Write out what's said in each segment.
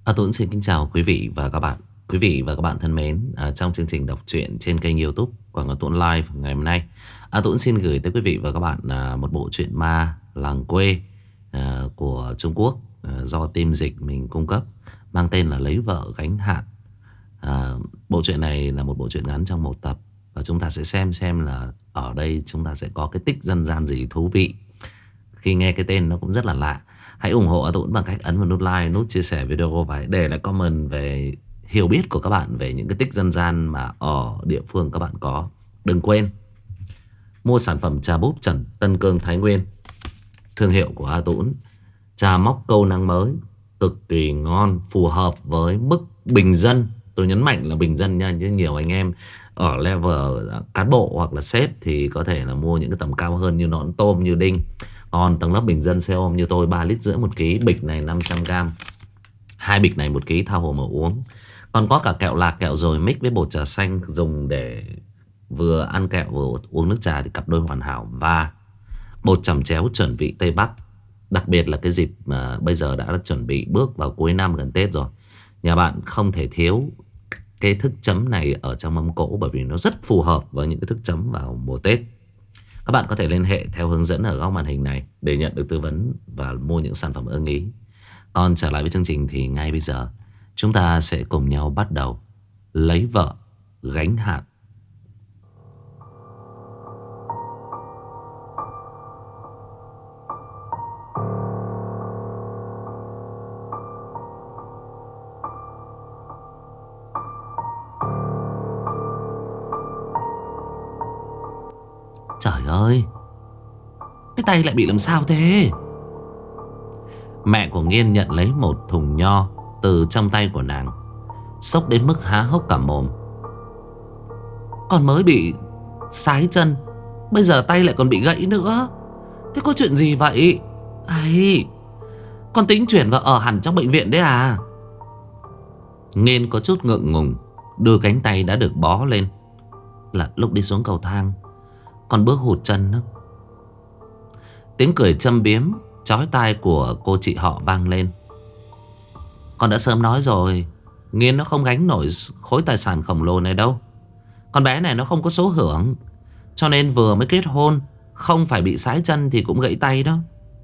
Tuấn xin kính chào quý vị và các bạn. Quý vị và các bạn thân mến, trong chương trình đọc truyện trên kênh YouTube của Ngọc Tuấn Live ngày hôm nay, Tuấn xin gửi tới quý vị và các bạn một bộ truyện ma làng quê của Trung Quốc, do team dịch mình cung cấp, mang tên là Lấy Vợ Gánh Hạn. Bộ truyện này là một bộ truyện ngắn trong một tập, và chúng ta sẽ xem là ở đây chúng ta sẽ có cái tích dân gian gì thú vị. Khi nghe cái tên nó cũng rất là lạ. Hãy ủng hộ A Tuấn bằng cách ấn vào nút like, nút chia sẻ video và để lại comment về hiểu biết của các bạn về những cái tích dân gian mà ở địa phương các bạn có. Đừng quên mua sản phẩm trà búp Trần Tân Cương Thái Nguyên, thương hiệu của A Tuấn. Trà móc câu năng mới, cực kỳ ngon, phù hợp với mức bình dân. Tôi nhấn mạnh là bình dân nha, chứ nhiều anh em ở level cán bộ hoặc là sếp thì có thể là mua những cái tầm cao hơn như nón tôm, như đinh. Còn tầng lớp bình dân xe ôm như tôi, 3,5 lít một ký, bịch này 500g, hai bịch này 1 ký, tha hồ mà uống. Còn có cả kẹo lạc, kẹo rồi mix với bột trà xanh, dùng để vừa ăn kẹo vừa uống nước trà thì cặp đôi hoàn hảo. Và bột chẩm chéo chuẩn vị Tây Bắc. Đặc biệt là cái dịp mà bây giờ đã chuẩn bị bước vào cuối năm gần Tết rồi, nhà bạn không thể thiếu cái thức chấm này ở trong mâm cỗ, bởi vì nó rất phù hợp với những cái thức chấm vào mùa Tết. Các bạn có thể liên hệ theo hướng dẫn ở góc màn hình này để nhận được tư vấn và mua những sản phẩm ưng ý. Còn trở lại với chương trình thì ngay bây giờ chúng ta sẽ cùng nhau bắt đầu Lấy Vợ Gánh Hạn. Trời ơi, cái tay lại bị làm sao thế? Mẹ của Nghiên nhận lấy một thùng nho từ trong tay của nàng, sốc đến mức há hốc cả mồm. Con mới bị sái chân, bây giờ tay lại còn bị gãy nữa. Thế có chuyện gì vậy? Ấy, con tính chuyển vào ở hẳn trong bệnh viện đấy à? Nghiên có chút ngượng ngùng đưa cánh tay đã được bó lên. Là lúc đi xuống cầu thang con bước hụt chân đó. Tiếng cười châm biếm chói tai của cô chị họ vang lên. Con đã sớm nói rồi, Nghiên nó không gánh nổi khối tài sản khổng lồ này đâu. Con bé này nó không có số hưởng, cho nên vừa mới kết hôn, không phải bị sái chân thì cũng gãy tay đó.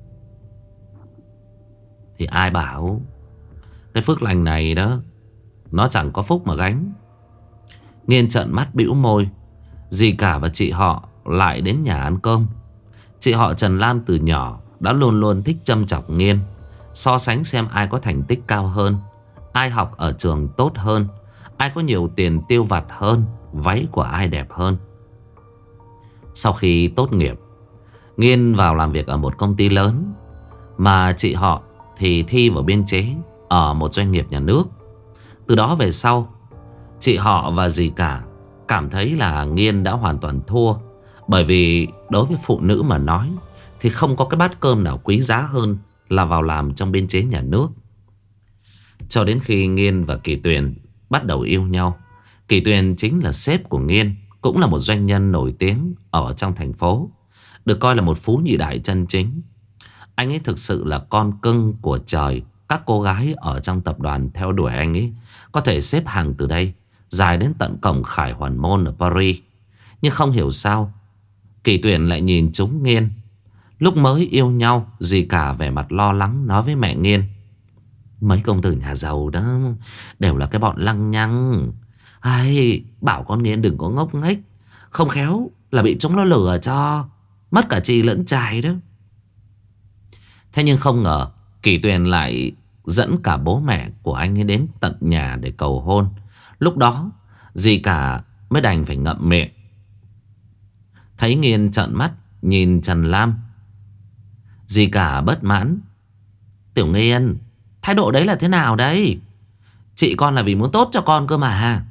Thì ai bảo cái phước lành này đó nó chẳng có phúc mà gánh. Nghiên trợn mắt bĩu môi. Dì cả và chị họ lại đến nhà ăn cơm. Chị họ Trần Lam từ nhỏ đã luôn luôn thích châm chọc Nghiên, so sánh xem ai có thành tích cao hơn, ai học ở trường tốt hơn, ai có nhiều tiền tiêu vặt hơn, váy của ai đẹp hơn. Sau khi tốt nghiệp, Nghiên vào làm việc ở một công ty lớn, mà chị họ thì thi vào biên chế ở một doanh nghiệp nhà nước. Từ đó về sau, chị họ và dì cả cảm thấy là Nghiên đã hoàn toàn thua. Bởi vì đối với phụ nữ mà nói thì không có cái bát cơm nào quý giá hơn là vào làm trong biên chế nhà nước. Cho đến khi Nghiên và Kỳ Tuyền bắt đầu yêu nhau. Kỳ Tuyền chính là sếp của Nghiên, cũng là một doanh nhân nổi tiếng ở trong thành phố, được coi là một phú nhị đại chân chính. Anh ấy thực sự là con cưng của trời. Các cô gái ở trong tập đoàn theo đuổi anh ấy có thể xếp hàng từ đây dài đến tận cổng Khải Hoàn Môn ở Paris. Nhưng không hiểu sao Kỳ Tuyền lại nhìn trúng Nghiên. Lúc mới yêu nhau, dì cả vẻ mặt lo lắng nói với mẹ Nghiên: mấy công tử nhà giàu đó đều là cái bọn lăng nhăng. Ai, bảo con Nghiên đừng có ngốc nghếch, không khéo là bị chúng nó lừa cho mất cả chì lẫn chài đó. Thế nhưng không ngờ Kỳ Tuyền lại dẫn cả bố mẹ của anh ấy đến tận nhà để cầu hôn. Lúc đó dì cả mới đành phải ngậm miệng. Thấy Nghiên trợn mắt nhìn Trần Lam, dì cả bất mãn: Tiểu Nghiên, thái độ đấy là thế nào đấy? Chị con là vì muốn tốt cho con cơ mà.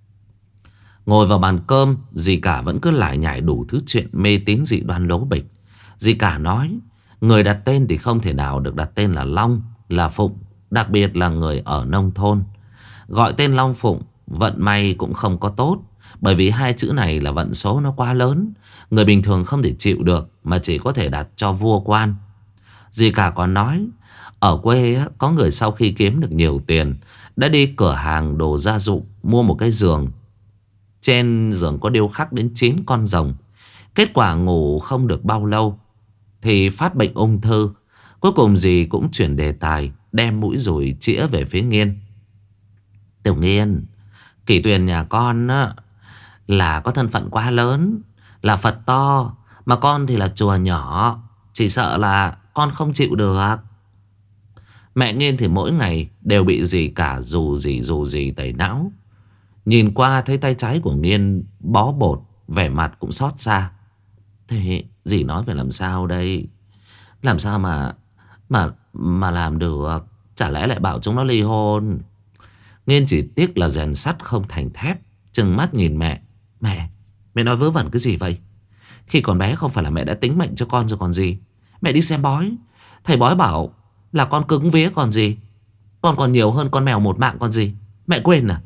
Ngồi vào bàn cơm, dì cả vẫn cứ lải nhải đủ thứ chuyện mê tín dị đoan lố bịch. Dì cả nói người đặt tên thì không thể nào được đặt tên là Long, là Phụng, đặc biệt là người ở nông thôn. Gọi tên Long Phụng vận may cũng không có tốt, bởi vì hai chữ này là vận số nó quá lớn, người bình thường không thể chịu được, mà chỉ có thể đặt cho vua quan. Dì cả còn nói Ở quê á, có người sau khi kiếm được nhiều tiền đã đi cửa hàng đồ gia dụng mua một cái giường. Trên giường có điêu khắc đến 9 con rồng. Kết quả ngủ không được bao lâu thì phát bệnh ung thư. Cuối cùng dì cũng chuyển đề tài, đem mũi dùi chĩa về phía Nghiên. Tiểu Nghiên, Kỷ Tuyền nhà con á, là có thân phận quá lớn, là Phật to, mà con thì là chùa nhỏ. Chỉ sợ là con không chịu được. Mẹ Nghiên thì mỗi ngày đều bị dì cả dù gì tẩy não. Nhìn qua thấy tay trái của Nghiên bó bột, vẻ mặt cũng xót xa. Thế dì nói phải làm sao đây? Làm sao mà làm được? Chả lẽ lại bảo chúng nó ly hôn? Nghiên chỉ tiếc là rèn sắt không thành thép, trừng mắt nhìn mẹ. Mẹ nói vớ vẩn cái gì vậy? Khi còn bé không phải là mẹ đã tính mệnh cho con rồi còn gì? Mẹ đi xem bói, thầy bói bảo là con cứng vía còn gì. Con còn nhiều hơn con mèo một mạng còn gì. Mẹ quên à?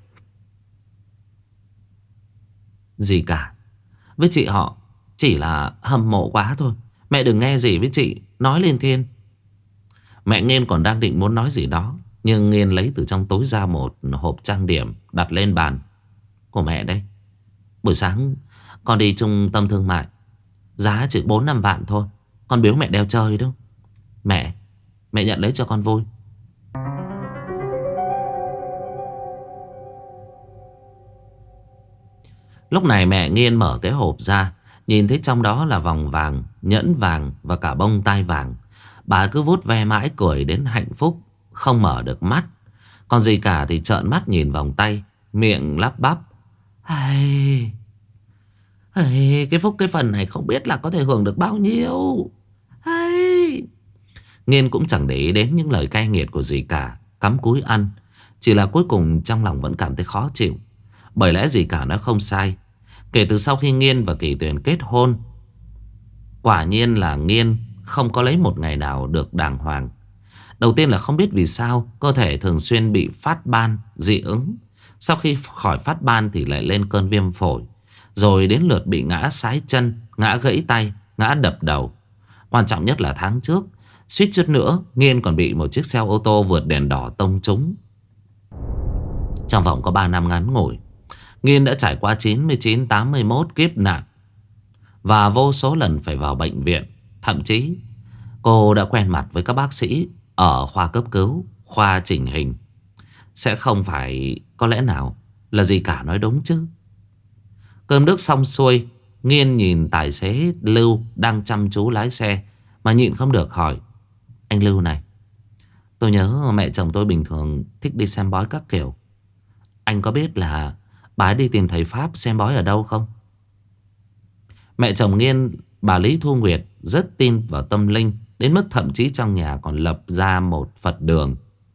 Gì cả, với chị họ chỉ là hâm mộ quá thôi. Mẹ đừng nghe gì với chị nói lên thiên. Mẹ Nghiên còn đang định muốn nói gì đó, nhưng Nghiên lấy từ trong túi ra một hộp trang điểm đặt lên bàn. Của mẹ đây. Buổi sáng con đi trung tâm thương mại, giá chỉ 4-5 vạn thôi. Con biếu mẹ đeo chơi đâu. Mẹ nhận lấy cho con vui. Lúc này mẹ Nghiên mở cái hộp ra, nhìn thấy trong đó là vòng vàng, nhẫn vàng và cả bông tai vàng. Bà cứ vuốt ve mãi cười đến hạnh phúc, không mở được mắt. Còn dì cả thì trợn mắt nhìn vòng tay, miệng lắp bắp. Hay, cái phúc cái phần này không biết là có thể hưởng được bao nhiêu. Hay. Nghiên cũng chẳng để ý đến những lời cay nghiệt của dì cả, cắm cúi ăn. Chỉ là cuối cùng trong lòng vẫn cảm thấy khó chịu. Bởi lẽ dì cả nó không sai. Kể từ sau khi Nghiên và Kỳ Tuyền kết hôn, quả nhiên là Nghiên không có lấy một ngày nào được đàng hoàng. Đầu tiên là không biết vì sao cơ thể thường xuyên bị phát ban, dị ứng. Sau khi khỏi phát ban thì lại lên cơn viêm phổi. Rồi đến lượt bị ngã sái chân, ngã gãy tay, ngã đập đầu. Quan trọng nhất là tháng trước, suýt chút nữa Nghiên còn bị một chiếc xe ô tô vượt đèn đỏ tông trúng. Trong vòng có 3 năm ngắn ngủi, Nghiên đã trải qua 99-81 kiếp nạn và vô số lần phải vào bệnh viện. Thậm chí cô đã quen mặt với các bác sĩ ở khoa cấp cứu, khoa chỉnh hình. Sẽ không phải có lẽ nào là gì cả nói đúng chứ? Cơm nước xong xuôi, Nghiên nhìn tài xế Lưu đang chăm chú lái xe mà nhịn không được hỏi. Anh Lưu này, tôi nhớ mẹ chồng tôi bình thường thích đi xem bói các kiểu. Anh có biết là bà ấy đi tìm thầy Pháp xem bói ở đâu không? Mẹ chồng Nghiên, bà Lý Thu Nguyệt, rất tin vào tâm linh, đến mức thậm chí trong nhà còn lập ra một Phật đường.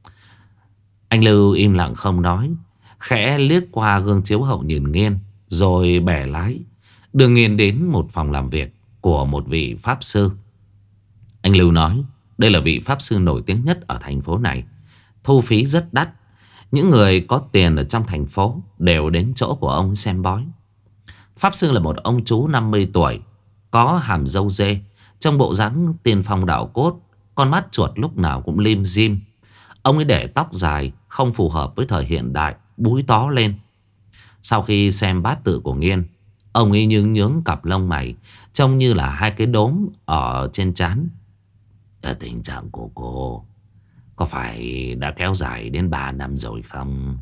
Anh Lưu im lặng không nói, khẽ liếc qua gương chiếu hậu nhìn Nghiên, rồi bẻ lái đưa Nghiên đến một phòng làm việc của một vị Pháp sư. Anh Lưu nói đây là vị Pháp sư nổi tiếng nhất ở thành phố này, thu phí rất đắt. Những người có tiền ở trong thành phố đều đến chỗ của ông xem bói. Pháp sư là một ông chú 50 tuổi, có hàm râu dê, trong bộ dáng tiên phong đạo cốt, con mắt chuột lúc nào cũng lim dim. Ông ấy để tóc dài không phù hợp với thời hiện đại, búi tó lên. Sau khi xem bát tự của Nghiên, ông ấy nhướng nhướng cặp lông mày, trông như là hai cái đốm ở trên trán. Tình trạng của cô có phải đã kéo dài đến 3 năm rồi không?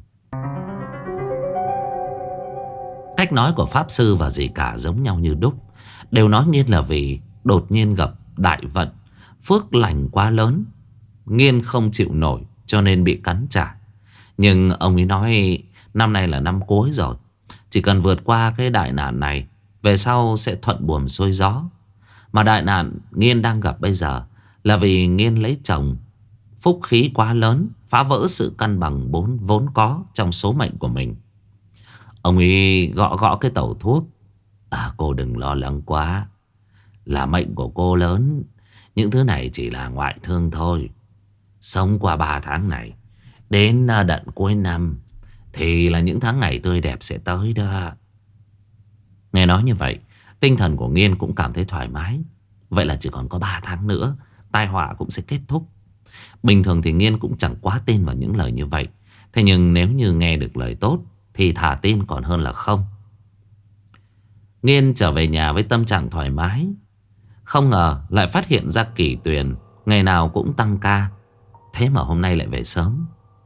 Cách nói của Pháp sư và dì cả giống nhau như đúc. Đều nói Nghiên là vì đột nhiên gặp đại vận, phước lành quá lớn, Nghiên không chịu nổi cho nên bị cắn trả. Nhưng ông ấy nói năm nay là năm cuối rồi, chỉ cần vượt qua cái đại nạn này, về sau sẽ thuận buồm xuôi gió. Mà đại nạn Nghiên đang gặp bây giờ là vì Nghiên lấy chồng, phúc khí quá lớn, phá vỡ sự cân bằng vốn có trong số mệnh của mình. Ông ấy gõ gõ cái tẩu thuốc. Cô đừng lo lắng quá, là mệnh của cô lớn, những thứ này chỉ là ngoại thương thôi. Sống qua 3 tháng này, đến đận cuối năm thì là những tháng ngày tươi đẹp sẽ tới đó. Nghe nói như vậy, tinh thần của Nghiên cũng cảm thấy thoải mái. Vậy là chỉ còn có 3 tháng nữa, tai họa cũng sẽ kết thúc. Bình thường thì Nghiên cũng chẳng quá tin vào những lời như vậy. Thế nhưng nếu như nghe được lời tốt thì thà tin còn hơn là không. Nghiên trở về nhà với tâm trạng thoải mái. Không ngờ lại phát hiện ra Kỳ Tuyền ngày nào cũng tăng ca. Thế mà hôm nay lại về sớm.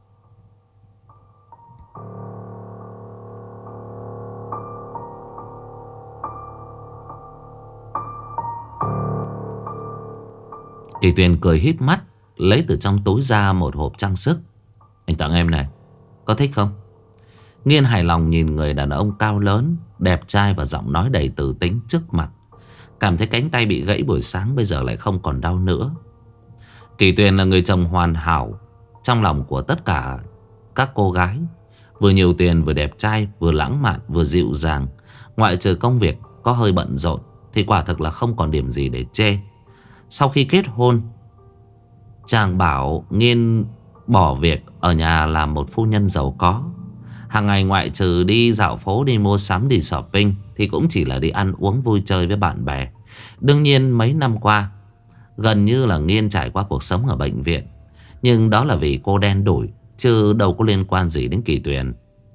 Kỳ Tuyền cười híp mắt, lấy từ trong túi ra một hộp trang sức. Anh tặng em này, có thích không? Nghiên hài lòng nhìn người đàn ông cao lớn, đẹp trai và giọng nói đầy tử tính trước mặt. Cảm thấy cánh tay bị gãy buổi sáng bây giờ lại không còn đau nữa. Kỳ Tuyền là người chồng hoàn hảo trong lòng của tất cả các cô gái. Vừa nhiều tiền, vừa đẹp trai, vừa lãng mạn, vừa dịu dàng. Ngoại trừ công việc có hơi bận rộn thì quả thực là không còn điểm gì để chê. Sau khi kết hôn, chàng bảo Nghiên bỏ việc ở nhà làm một phu nhân giàu có. Hàng ngày ngoại trừ đi dạo phố, đi mua sắm, đi shopping thì cũng chỉ là đi ăn uống vui chơi với bạn bè. Đương nhiên mấy năm qua gần như là Nghiên trải qua cuộc sống ở bệnh viện. Nhưng đó là vì cô đen đủi, chứ đâu có liên quan gì đến Kỳ Tuyền.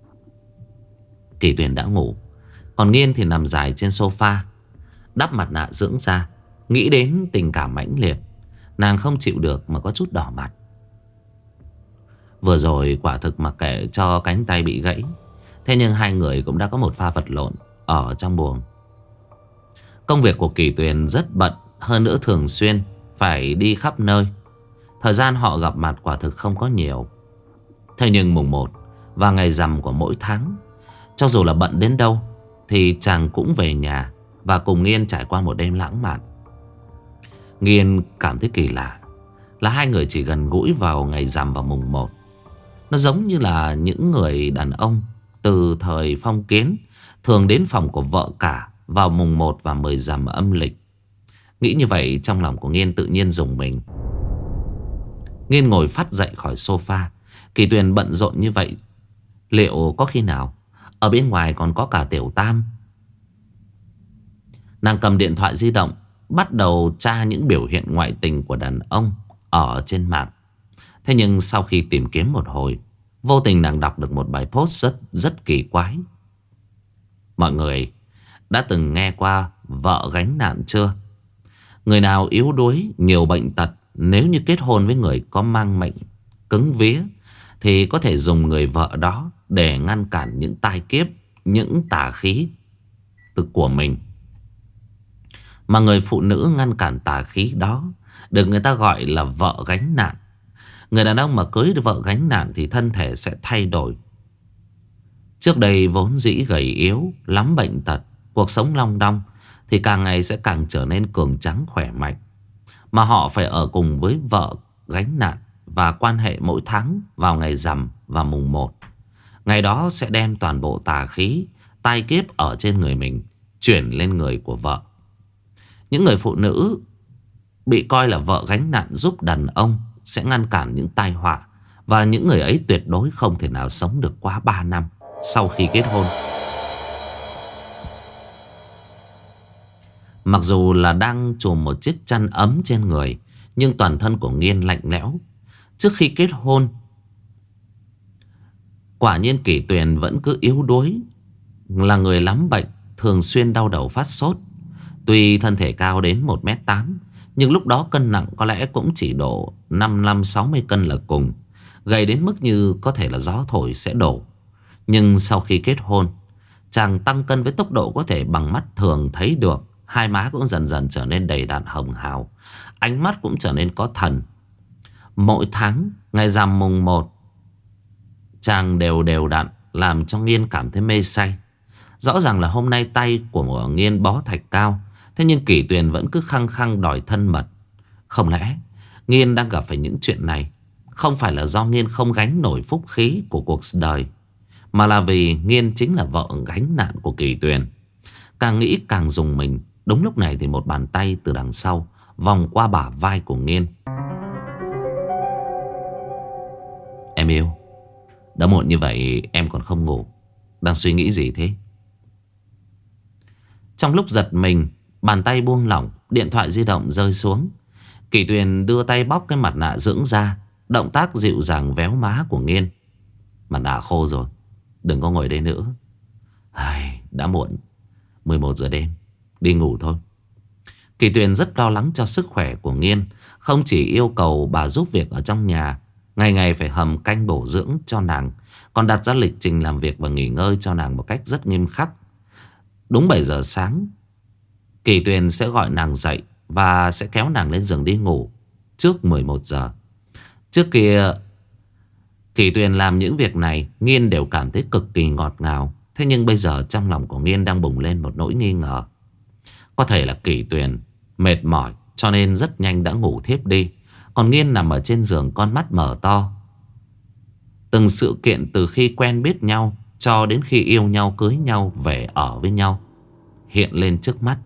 Kỳ Tuyền đã ngủ, còn Nghiên thì nằm dài trên sofa, đắp mặt nạ dưỡng da. Nghĩ đến tình cảm mãnh liệt, nàng không chịu được mà có chút đỏ mặt. Vừa rồi quả thực mặc kệ cho cánh tay bị gãy, thế nhưng hai người cũng đã có một pha vật lộn ở trong buồng. Công việc của Kỳ Tuyền rất bận, hơn nữa thường xuyên phải đi khắp nơi. Thời gian họ gặp mặt quả thực không có nhiều. Thế nhưng mùng 1 và ngày rằm của mỗi tháng, cho dù là bận đến đâu thì chàng cũng về nhà và cùng Nghiên trải qua một đêm lãng mạn. Nghiên cảm thấy kỳ lạ là hai người chỉ gần gũi vào ngày rằm và mùng 1. Nó giống như là những người đàn ông từ thời phong kiến thường đến phòng của vợ cả vào mùng 1 và 10 rằm âm lịch. Nghĩ như vậy trong lòng của Nghiên tự nhiên rùng mình. Nghiên ngồi phắt dậy khỏi sofa. Kỳ Tuyền bận rộn như vậy, liệu có khi nào ở bên ngoài còn có cả Tiểu Tam? Nàng cầm điện thoại di động, bắt đầu tra những biểu hiện ngoại tình của đàn ông ở trên mạng. Thế nhưng sau khi tìm kiếm một hồi, vô tình nàng đọc được một bài post rất kỳ quái. Mọi người đã từng nghe qua vợ gánh nạn chưa? Người nào yếu đuối, nhiều bệnh tật, nếu như kết hôn với người có mang mệnh cứng vía thì có thể dùng người vợ đó để ngăn cản những tai kiếp, những tà khí của mình. Mà người phụ nữ ngăn cản tà khí đó được người ta gọi là vợ gánh nạn. Người đàn ông mà cưới được vợ gánh nạn thì thân thể sẽ thay đổi. Trước đây vốn dĩ gầy yếu, lắm bệnh tật, cuộc sống long đong, thì càng ngày sẽ càng trở nên cường tráng khỏe mạnh. Mà họ phải ở cùng với vợ gánh nạn và quan hệ mỗi tháng vào ngày rằm và mùng 1. Ngày đó sẽ đem toàn bộ tà khí, tai kiếp ở trên người mình chuyển lên người của vợ. Những người phụ nữ bị coi là vợ gánh nạn giúp đàn ông sẽ ngăn cản những tai họa. Và những người ấy tuyệt đối không thể nào sống được quá 3 năm sau khi kết hôn. Mặc dù là đang trùm một chiếc chăn ấm trên người, nhưng toàn thân của Nghiên lạnh lẽo. Trước khi kết hôn, quả nhiên Kỳ Tuyền vẫn cứ yếu đuối, là người lắm bệnh, thường xuyên đau đầu phát sốt. Tuy thân thể cao đến 1m8, nhưng lúc đó cân nặng có lẽ cũng chỉ độ 55-60 cân là cùng. Gầy đến mức như có thể là gió thổi sẽ đổ. Nhưng sau khi kết hôn, chàng tăng cân với tốc độ có thể bằng mắt thường thấy được. Hai má cũng dần dần trở nên đầy đặn hồng hào, ánh mắt cũng trở nên có thần. Mỗi tháng ngày rằm mùng 1, chàng đều đặn làm cho Nghiên cảm thấy mê say. Rõ ràng là hôm nay tay của Nghiên bó thạch cao, thế nhưng Kỳ Tuyền vẫn cứ khăng khăng đòi thân mật. Không lẽ Nghiên đang gặp phải những chuyện này không phải là do Nghiên không gánh nổi phúc khí của cuộc đời, mà là vì Nghiên chính là vợ gánh nạn của Kỳ Tuyền. Càng nghĩ càng rùng mình. Đúng lúc này thì một bàn tay từ đằng sau vòng qua bả vai của Nghiên. Em yêu, đã muộn như vậy em còn không ngủ, đang suy nghĩ gì thế? Trong lúc giật mình, bàn tay buông lỏng, điện thoại di động rơi xuống. Kỷ Tuyền đưa tay bóc cái mặt nạ dưỡng da, động tác dịu dàng véo má của Nghiên. Mặt nạ khô rồi, đừng có ngồi đây nữa. Đã muộn, 11 giờ đêm, đi ngủ thôi. Kỷ Tuyền rất lo lắng cho sức khỏe của Nghiên. Không chỉ yêu cầu bà giúp việc ở trong nhà, ngày ngày phải hầm canh bổ dưỡng cho nàng, còn đặt ra lịch trình làm việc và nghỉ ngơi cho nàng một cách rất nghiêm khắc. Đúng 7 giờ sáng, Kỷ Tuyền sẽ gọi nàng dậy và sẽ kéo nàng lên giường đi ngủ trước 11 giờ. Trước kia Kỷ Tuyền làm những việc này, Nghiên đều cảm thấy cực kỳ ngọt ngào. Thế nhưng bây giờ trong lòng của Nghiên đang bùng lên một nỗi nghi ngờ. Có thể là Kỷ Tuyền mệt mỏi cho nên rất nhanh đã ngủ thiếp đi, còn Nghiên nằm ở trên giường, con mắt mở to. Từng sự kiện từ khi quen biết nhau cho đến khi yêu nhau, cưới nhau, về ở với nhau hiện lên trước mắt.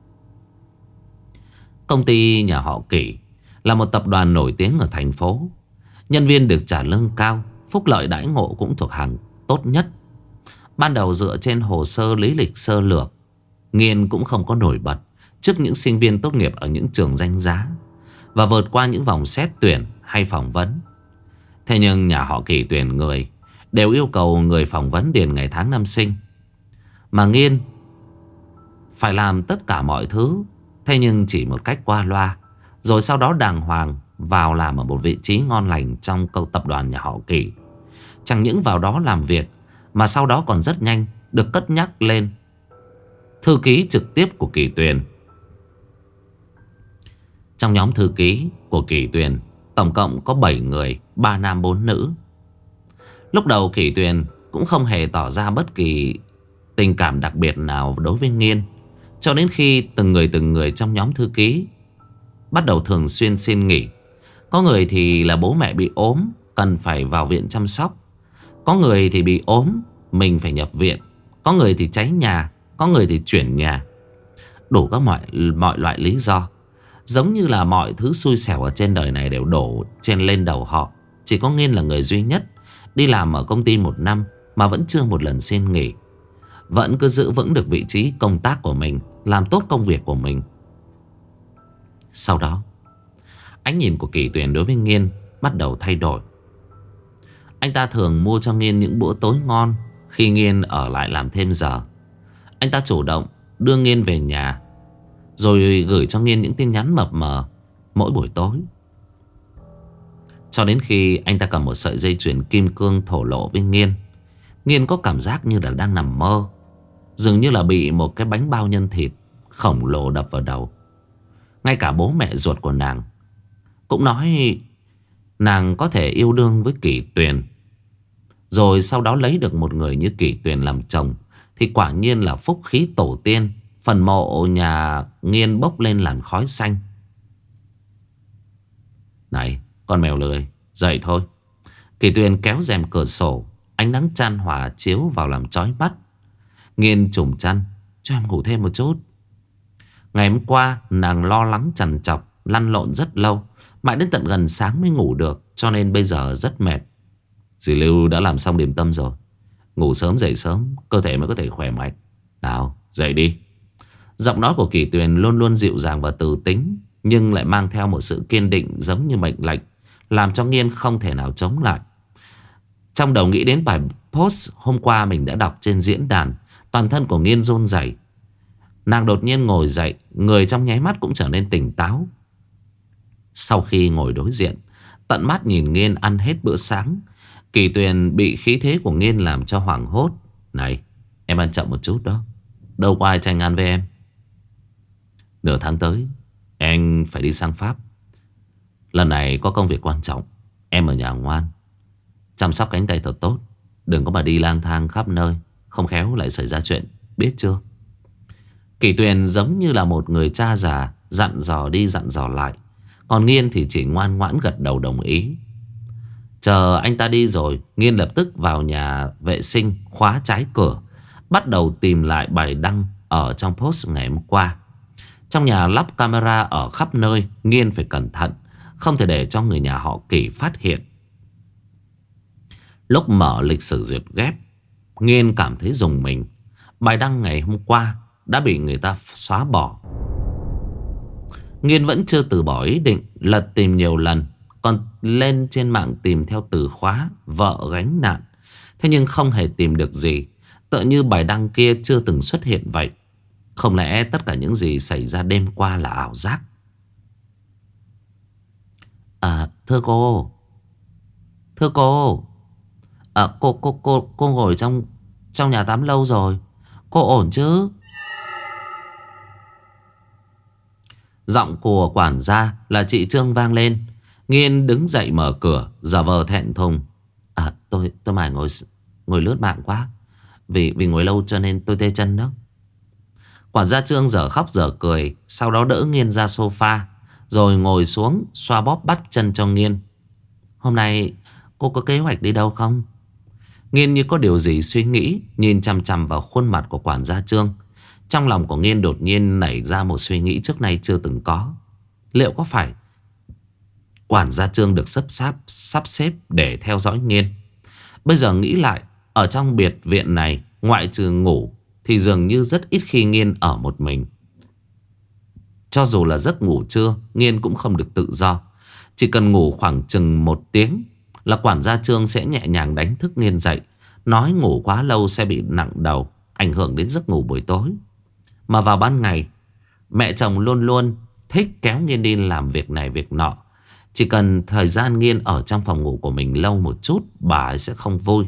Công ty nhà họ Kỷ là một tập đoàn nổi tiếng ở thành phố. Nhân viên được trả lương cao, phúc lợi đãi ngộ cũng thuộc hàng tốt nhất. Ban đầu dựa trên hồ sơ lý lịch sơ lược, Nghiên cũng không có nổi bật trước những sinh viên tốt nghiệp ở những trường danh giá và vượt qua những vòng xét tuyển hay phỏng vấn. Thế nhưng nhà họ Kỷ tuyển người đều yêu cầu người phỏng vấn điền ngày tháng năm sinh, mà Nghiên phải làm tất cả mọi thứ, thế nhưng chỉ một cách qua loa, rồi sau đó đàng hoàng vào làm ở một vị trí ngon lành trong tập đoàn nhà họ Kỷ. Chẳng những vào đó làm việc, mà sau đó còn rất nhanh được cất nhắc lên thư ký trực tiếp của Kỷ Tuyền. Trong nhóm thư ký của Kỷ Tuyền tổng cộng có 7 người, 3 nam 4 nữ. Lúc đầu Kỷ Tuyền cũng không hề tỏ ra bất kỳ tình cảm đặc biệt nào đối với Nghiên, cho đến khi từng người trong nhóm thư ký bắt đầu thường xuyên xin nghỉ. Có người thì là bố mẹ bị ốm, cần phải vào viện chăm sóc. Có người thì bị ốm, mình phải nhập viện. Có người thì cháy nhà, có người thì chuyển nhà. Đủ các mọi loại lý do. Giống như là mọi thứ xui xẻo ở trên đời này đều đổ lên đầu họ. Chỉ có Nghiên là người duy nhất đi làm ở công ty 1 năm mà vẫn chưa một lần xin nghỉ, vẫn cứ giữ vững được vị trí công tác của mình, làm tốt công việc của mình. Sau đó, ánh nhìn của Kỷ Tuyền đối với Nghiên bắt đầu thay đổi. Anh ta thường mua cho Nghiên những bữa tối ngon khi Nghiên ở lại làm thêm giờ. Anh ta chủ động đưa Nghiên về nhà, rồi gửi cho Nghiên những tin nhắn mập mờ mỗi buổi tối. Cho đến khi anh ta cầm một sợi dây chuyền kim cương thổ lộ với Nghiên, Nghiên có cảm giác như là đang nằm mơ. Dường như là bị một cái bánh bao nhân thịt khổng lồ đập vào đầu. Ngay cả bố mẹ ruột của nàng cũng nói nàng có thể yêu đương với Kỷ Tuyền, rồi sau đó lấy được một người như Kỷ Tuyền làm chồng, thì quả nhiên là phúc khí tổ tiên. Phần mộ nhà Nghiên bốc lên làn khói xanh. Này con mèo lười, dậy thôi. Kỷ Tuyền kéo rèm cửa sổ, ánh nắng chan hòa chiếu vào làm chói mắt. Nghiên trùm chăn, cho em ngủ thêm một chút. Ngày hôm qua nàng lo lắng trằn trọc, lăn lộn rất lâu, mãi đến tận gần sáng mới ngủ được, cho nên bây giờ rất mệt. Dì Lưu đã làm xong điểm tâm rồi. Ngủ sớm dậy sớm, cơ thể mới có thể khỏe mạnh. Nào dậy đi. Giọng nói của Kỷ Tuyền luôn luôn dịu dàng và từ tính, nhưng lại mang theo một sự kiên định giống như mệnh lệnh, làm cho Nghiên không thể nào chống lại. Trong đầu nghĩ đến bài post hôm qua mình đã đọc trên diễn đàn, toàn thân của Nghiên run rẩy. Nàng đột nhiên ngồi dậy, người trong nháy mắt cũng trở nên tỉnh táo. Sau khi ngồi đối diện, tận mắt nhìn Nghiên ăn hết bữa sáng, Kỷ Tuyền bị khí thế của Nghiên làm cho hoảng hốt. Này, em ăn chậm một chút đó, đâu có ai tranh ăn với em. Nửa tháng tới anh phải đi sang Pháp. Lần này có công việc quan trọng. Em ở nhà ngoan, chăm sóc cánh tay thật tốt, đừng có mà đi lang thang khắp nơi, không khéo lại xảy ra chuyện, biết chưa? Kỷ Tuyền giống như là một người cha già, dặn dò đi dặn dò lại. Còn Nghiên thì chỉ ngoan ngoãn gật đầu đồng ý. Chờ anh ta đi rồi, Nghiên lập tức vào nhà vệ sinh, khóa trái cửa, bắt đầu tìm lại bài đăng ở trong post ngày hôm qua. Trong nhà lắp camera ở khắp nơi, Nghiên phải cẩn thận, không thể để cho người nhà họ Kỷ phát hiện. Lúc mở lịch sử duyệt ghép, Nghiên cảm thấy rùng mình. Bài đăng ngày hôm qua đã bị người ta xóa bỏ. Nghiên vẫn chưa từ bỏ ý định, lật tìm nhiều lần, còn lên trên mạng tìm theo từ khóa vợ gánh nạn. Thế nhưng không hề tìm được gì, tựa như bài đăng kia chưa từng xuất hiện vậy. Không lẽ tất cả những gì xảy ra đêm qua là ảo giác? Thưa cô. Thưa cô. Cô ngồi trong trong nhà tắm lâu rồi. Cô ổn chứ? Giọng của quản gia là chị Trương vang lên. Nghiên đứng dậy mở cửa, giả vờ thẹn thùng. Tôi mải ngồi lướt mạng quá. Vì ngồi lâu cho nên tôi tê chân đó. Quản gia Trương giờ khóc giờ cười, sau đó đỡ Nghiên ra sofa, rồi ngồi xuống xoa bóp bắt chân cho Nghiên. Hôm nay cô có kế hoạch đi đâu không? Nghiên như có điều gì suy nghĩ, nhìn chằm chằm vào khuôn mặt của quản gia Trương. Trong lòng của Nghiên đột nhiên nảy ra một suy nghĩ trước nay chưa từng có. Liệu có phải quản gia Trương được sắp xếp để theo dõi Nghiên? Bây giờ nghĩ lại, ở trong biệt viện này, ngoại trừ ngủ thì dường như rất ít khi Nghiên ở một mình. Cho dù là giấc ngủ trưa, Nghiên cũng không được tự do. Chỉ cần ngủ khoảng chừng 1 tiếng là quản gia Trương sẽ nhẹ nhàng đánh thức Nghiên dậy, nói ngủ quá lâu sẽ bị nặng đầu, ảnh hưởng đến giấc ngủ buổi tối. Mà vào ban ngày, mẹ chồng luôn luôn thích kéo Nghiên đi làm việc này việc nọ. Chỉ cần thời gian Nghiên ở trong phòng ngủ của mình lâu một chút, bà ấy sẽ không vui.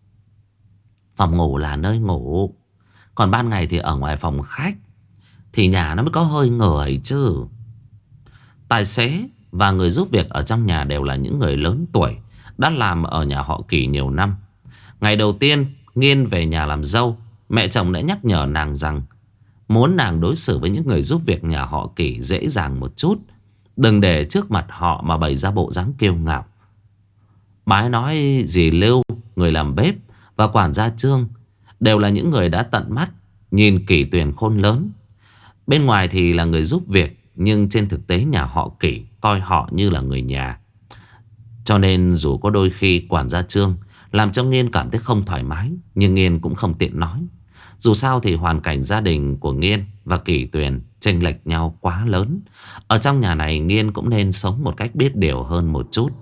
Phòng ngủ là nơi ngủ, còn ban ngày thì ở ngoài phòng khách, thì nhà nó mới có hơi người chứ. Tài xế và người giúp việc ở trong nhà đều là những người lớn tuổi, đã làm ở nhà họ Kỳ nhiều năm. Ngày đầu tiên Nghiên về nhà làm dâu, mẹ chồng đã nhắc nhở nàng rằng muốn nàng đối xử với những người giúp việc nhà họ Kỳ dễ dàng một chút, đừng để trước mặt họ mà bày ra bộ dáng kiêu ngạo. Bà ấy nói dì Lưu, người làm bếp, và quản gia Trương đều là những người đã tận mắt nhìn Kỳ Tuyền khôn lớn. Bên ngoài thì là người giúp việc, nhưng trên thực tế nhà họ Kỳ coi họ như là người nhà. Cho nên dù có đôi khi quản gia Trương làm cho Nghiên cảm thấy không thoải mái, nhưng Nghiên cũng không tiện nói. Dù sao thì hoàn cảnh gia đình của Nghiên và Kỳ Tuyền chênh lệch nhau quá lớn. Ở trong nhà này Nghiên cũng nên sống một cách biết điều hơn một chút.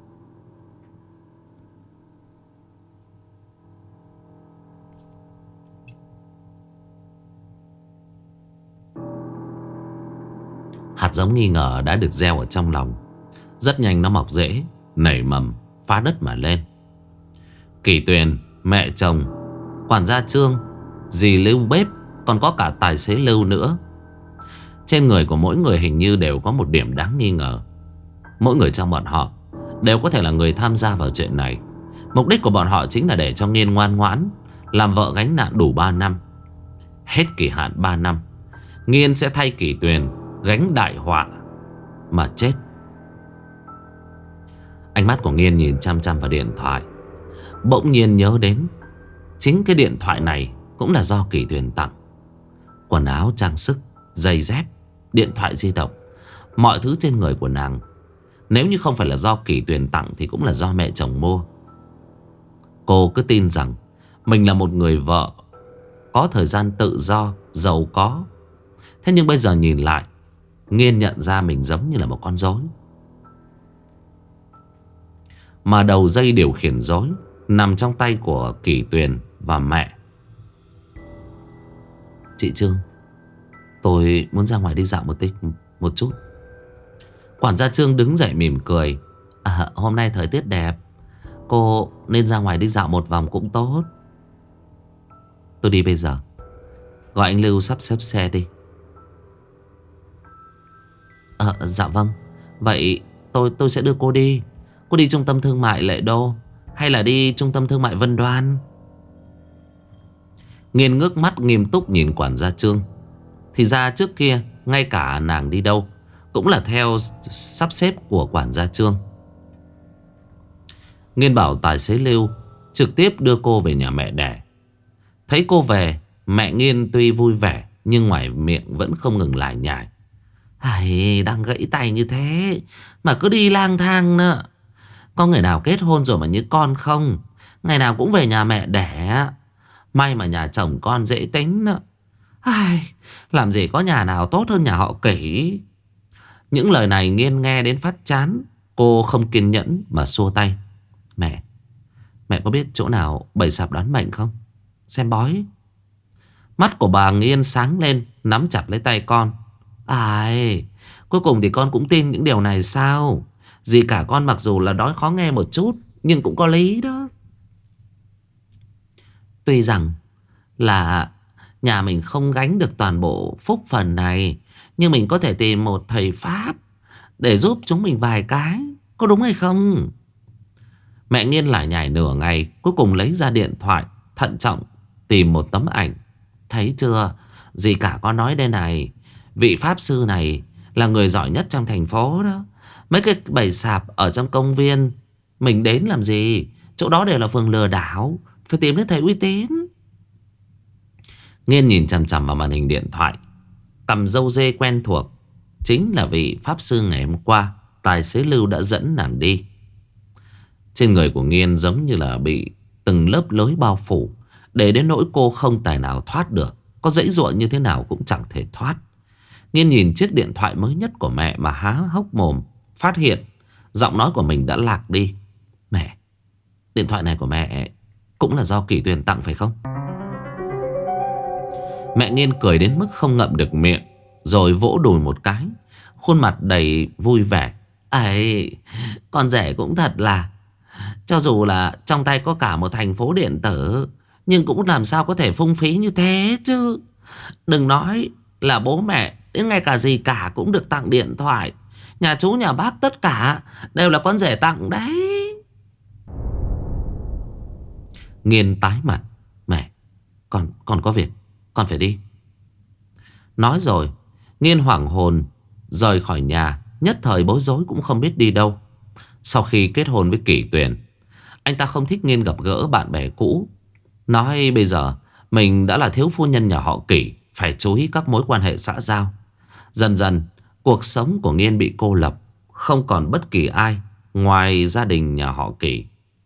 Hạt giống nghi ngờ đã được gieo ở trong lòng. Rất nhanh nó mọc rễ, nảy mầm, phá đất mà lên. Kỳ Tuyền, mẹ chồng, quản gia Trương, dì Lưu bếp, còn có cả tài xế Lưu nữa. Trên người của mỗi người hình như đều có một điểm đáng nghi ngờ. Mỗi người trong bọn họ đều có thể là người tham gia vào chuyện này. Mục đích của bọn họ chính là để cho Nghiên ngoan ngoãn, làm vợ gánh nạn đủ 3 năm. Hết kỳ hạn 3 năm, Nghiên sẽ thay Kỳ Tuyền gánh đại họa mà chết. Ánh mắt của Nghiên nhìn chăm chăm vào điện thoại, bỗng nhiên nhớ đến chính cái điện thoại này cũng là do Kỳ Tuyền tặng. Quần áo, trang sức, giày dép, điện thoại di động, mọi thứ trên người của nàng, nếu như không phải là do Kỳ Tuyền tặng thì cũng là do mẹ chồng mua. Cô cứ tin rằng mình là một người vợ có thời gian tự do, giàu có. Thế nhưng bây giờ nhìn lại, Nghiên nhận ra mình giống như là một con rối. Mà đầu dây điều khiển rối nằm trong tay của Kỳ Tuyền và mẹ. Chị Trương, tôi muốn ra ngoài đi dạo một chút. Quản gia Trương đứng dậy mỉm cười. Hôm nay thời tiết đẹp, cô nên ra ngoài đi dạo một vòng cũng tốt. Tôi đi bây giờ. Gọi anh Lưu sắp xếp xe đi. Dạ vâng. Vậy tôi sẽ đưa cô đi. Cô đi trung tâm thương mại Lệ Đô hay là đi trung tâm thương mại Vân Đoan? Nghiên ngước mắt nghiêm túc nhìn quản gia Trương. Thì ra trước kia ngay cả nàng đi đâu cũng là theo sắp xếp của quản gia Trương. Nghiên bảo tài xế Lưu trực tiếp đưa cô về nhà mẹ đẻ. Thấy cô về, mẹ Nghiên tuy vui vẻ nhưng ngoài miệng vẫn không ngừng lải nhải. Đang gãy tay như thế mà cứ đi lang thang nữa. Có người nào kết hôn rồi mà như con không? Ngày nào cũng về nhà mẹ đẻ. May mà nhà chồng con dễ tính nữa. Làm gì có nhà nào tốt hơn nhà họ Kỷ. Những lời này Nghiên nghe đến phát chán. Cô không kiên nhẫn mà xua tay. Mẹ, mẹ có biết chỗ nào bày sạp đoán mệnh không? Xem bói. Mắt của bà Nghiên sáng lên, nắm chặt lấy tay con. Ai, cuối cùng thì con cũng tin những điều này sao? Dì cả con mặc dù là nói khó nghe một chút, nhưng cũng có lý đó. Tuy rằng là nhà mình không gánh được toàn bộ phúc phần này, nhưng mình có thể tìm một thầy Pháp để giúp chúng mình vài cái. Có đúng hay không? Mẹ Nghiên lại nhảy nửa ngày, cuối cùng lấy ra điện thoại, thận trọng tìm một tấm ảnh. Thấy chưa? Dì cả có nói đây này, vị pháp sư này là người giỏi nhất trong thành phố đó. Mấy cái bày sạp ở trong công viên mình đến làm gì? Chỗ đó đều là phường lừa đảo. Phải tìm đến thầy uy tín. Nghiên nhìn chằm chằm vào màn hình điện thoại. Tầm râu dê quen thuộc chính là vị pháp sư ngày hôm qua tài xế Lưu đã dẫn nàng đi. Trên người của Nghiên giống như là bị từng lớp lưới bao phủ, để đến nỗi cô không tài nào thoát được. Có giãy giụa như thế nào cũng chẳng thể thoát. Nghiên nhìn chiếc điện thoại mới nhất của mẹ mà há hốc mồm, phát hiện giọng nói của mình đã lạc đi. Mẹ, điện thoại này của mẹ cũng là do Kỷ Tuyền tặng phải không? Mẹ Nghiên cười đến mức không ngậm được miệng, rồi vỗ đùi một cái, khuôn mặt đầy vui vẻ. Ấy, con rể cũng thật là, cho dù là trong tay có cả một thành phố điện tử, nhưng cũng làm sao có thể phung phí như thế chứ. Đừng nói là bố mẹ, đến ngay cả dì cả cũng được tặng điện thoại. Nhà chú nhà bác tất cả đều là con rể tặng đấy. Nghiên tái mặt. Mẹ, con có việc, con phải đi. Nói rồi Nghiên hoảng hồn rời khỏi nhà, nhất thời bối rối cũng không biết đi đâu. Sau khi kết hôn với Kỷ Tuyền, anh ta không thích Nghiên gặp gỡ bạn bè cũ. Nói bây giờ mình đã là thiếu phu nhân nhà họ Kỷ, phải chú ý các mối quan hệ xã giao. Dần dần cuộc sống của Nghiên bị cô lập, không còn bất kỳ ai ngoài gia đình nhà họ Kỷ.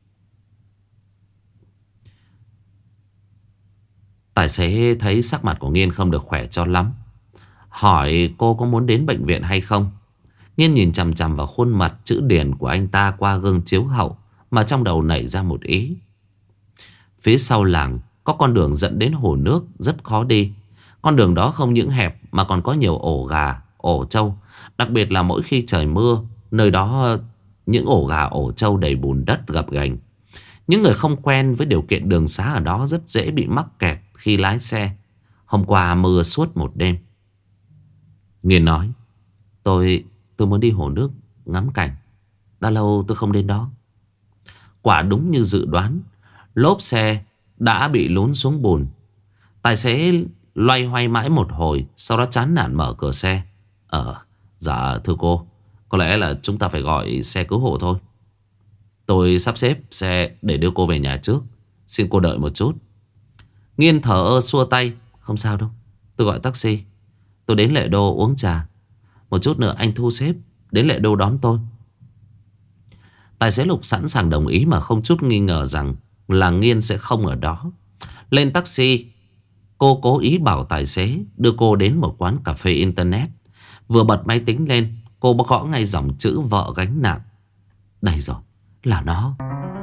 Tài xế thấy sắc mặt của Nghiên không được khỏe cho lắm, hỏi cô có muốn đến bệnh viện hay không. Nghiên nhìn chằm chằm vào khuôn mặt chữ điển của anh ta qua gương chiếu hậu, mà trong đầu nảy ra một ý. Phía sau làng có con đường dẫn đến hồ nước rất khó đi. Con đường đó không những hẹp mà còn có nhiều ổ gà, ổ trâu. Đặc biệt là mỗi khi trời mưa, nơi đó những ổ gà, ổ trâu đầy bùn đất gập ghềnh. Những người không quen với điều kiện đường xá ở đó rất dễ bị mắc kẹt khi lái xe. Hôm qua mưa suốt một đêm. Nghiên nói, Tôi muốn đi hồ nước ngắm cảnh. Đã lâu tôi không đến đó. Quả đúng như dự đoán, lốp xe đã bị lún xuống bùn. Tài xế loay hoay mãi một hồi, sau đó chán nản mở cửa xe. Dạ thưa cô, có lẽ là chúng ta phải gọi xe cứu hộ thôi. Tôi sắp xếp xe để đưa cô về nhà trước, xin cô đợi một chút. Nghiên thở ơ xua tay. Không sao đâu, tôi gọi taxi. Tôi đến Lệ Đô uống trà. Một chút nữa anh thu xếp đến Lệ Đô đón tôi. Tài xế Lục sẵn sàng đồng ý mà không chút nghi ngờ rằng là Nghiên sẽ không ở đó. Lên taxi, cô cố ý bảo tài xế đưa cô đến một quán cà phê internet. Vừa bật máy tính lên, cô gõ ngay dòng chữ vợ gánh nạn. Đây rồi, là nó.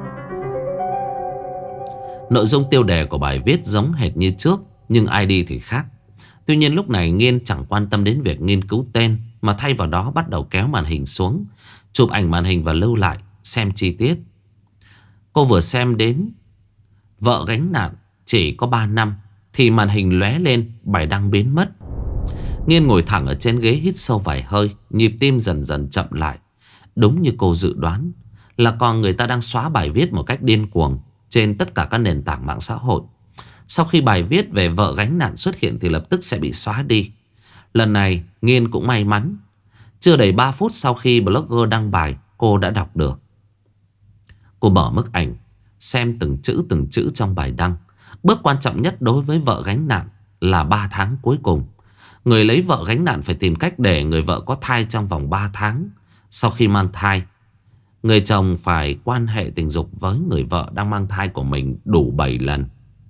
Nội dung tiêu đề của bài viết giống hệt như trước, nhưng ID thì khác. Tuy nhiên lúc này Nghiên chẳng quan tâm đến việc nghiên cứu tên, mà thay vào đó bắt đầu kéo màn hình xuống, chụp ảnh màn hình và lưu lại, xem chi tiết. Cô vừa xem đến vợ gánh nạn chỉ có 3 năm thì màn hình lóe lên bài đăng biến mất. Nghiên ngồi thẳng ở trên ghế, hít sâu vài hơi, nhịp tim dần dần chậm lại. Đúng như cô dự đoán, là còn người ta đang xóa bài viết một cách điên cuồng trên tất cả các nền tảng mạng xã hội. Sau khi bài viết về vợ gánh nạn xuất hiện thì lập tức sẽ bị xóa đi. Lần này Nghiên cũng may mắn. Chưa đầy 3 phút sau khi blogger đăng bài, cô đã đọc được. Cô mở bức ảnh, xem từng chữ trong bài đăng. Bước quan trọng nhất đối với vợ gánh nạn là 3 tháng cuối cùng. Người lấy vợ gánh nạn phải tìm cách để người vợ có thai trong vòng 3 tháng. Sau khi mang thai, người chồng phải quan hệ tình dục với người vợ đang mang thai của mình đủ 7 lần.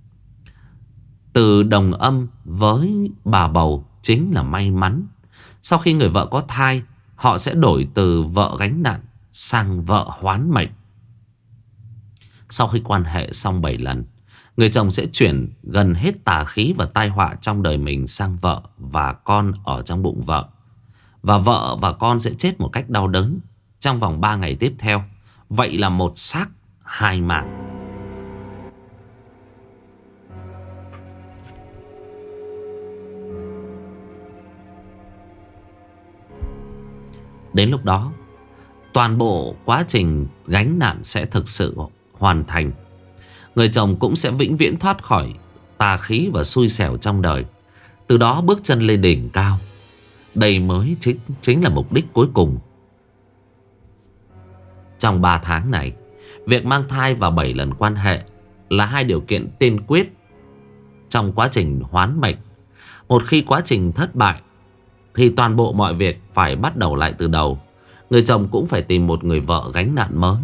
Từ đồng âm với bà bầu chính là may mắn. Sau khi người vợ có thai, họ sẽ đổi từ vợ gánh nạn sang vợ hoán mệnh. Sau khi quan hệ xong 7 lần, người chồng sẽ chuyển gần hết tà khí và tai họa trong đời mình sang vợ và con ở trong bụng vợ. Và vợ và con sẽ chết một cách đau đớn trong vòng 3 ngày tiếp theo. Vậy là một xác hai mạng. Đến lúc đó, toàn bộ quá trình gánh nạn sẽ thực sự hoàn thành. Người chồng cũng sẽ vĩnh viễn thoát khỏi tà khí và xui xẻo trong đời, từ đó bước chân lên đỉnh cao. Đây mới chính là mục đích cuối cùng. Trong 3 tháng này, việc mang thai và 7 lần quan hệ là hai điều kiện tiên quyết trong quá trình hoán mệnh. Một khi quá trình thất bại thì toàn bộ mọi việc phải bắt đầu lại từ đầu. Người chồng cũng phải tìm một người vợ gánh nạn mới.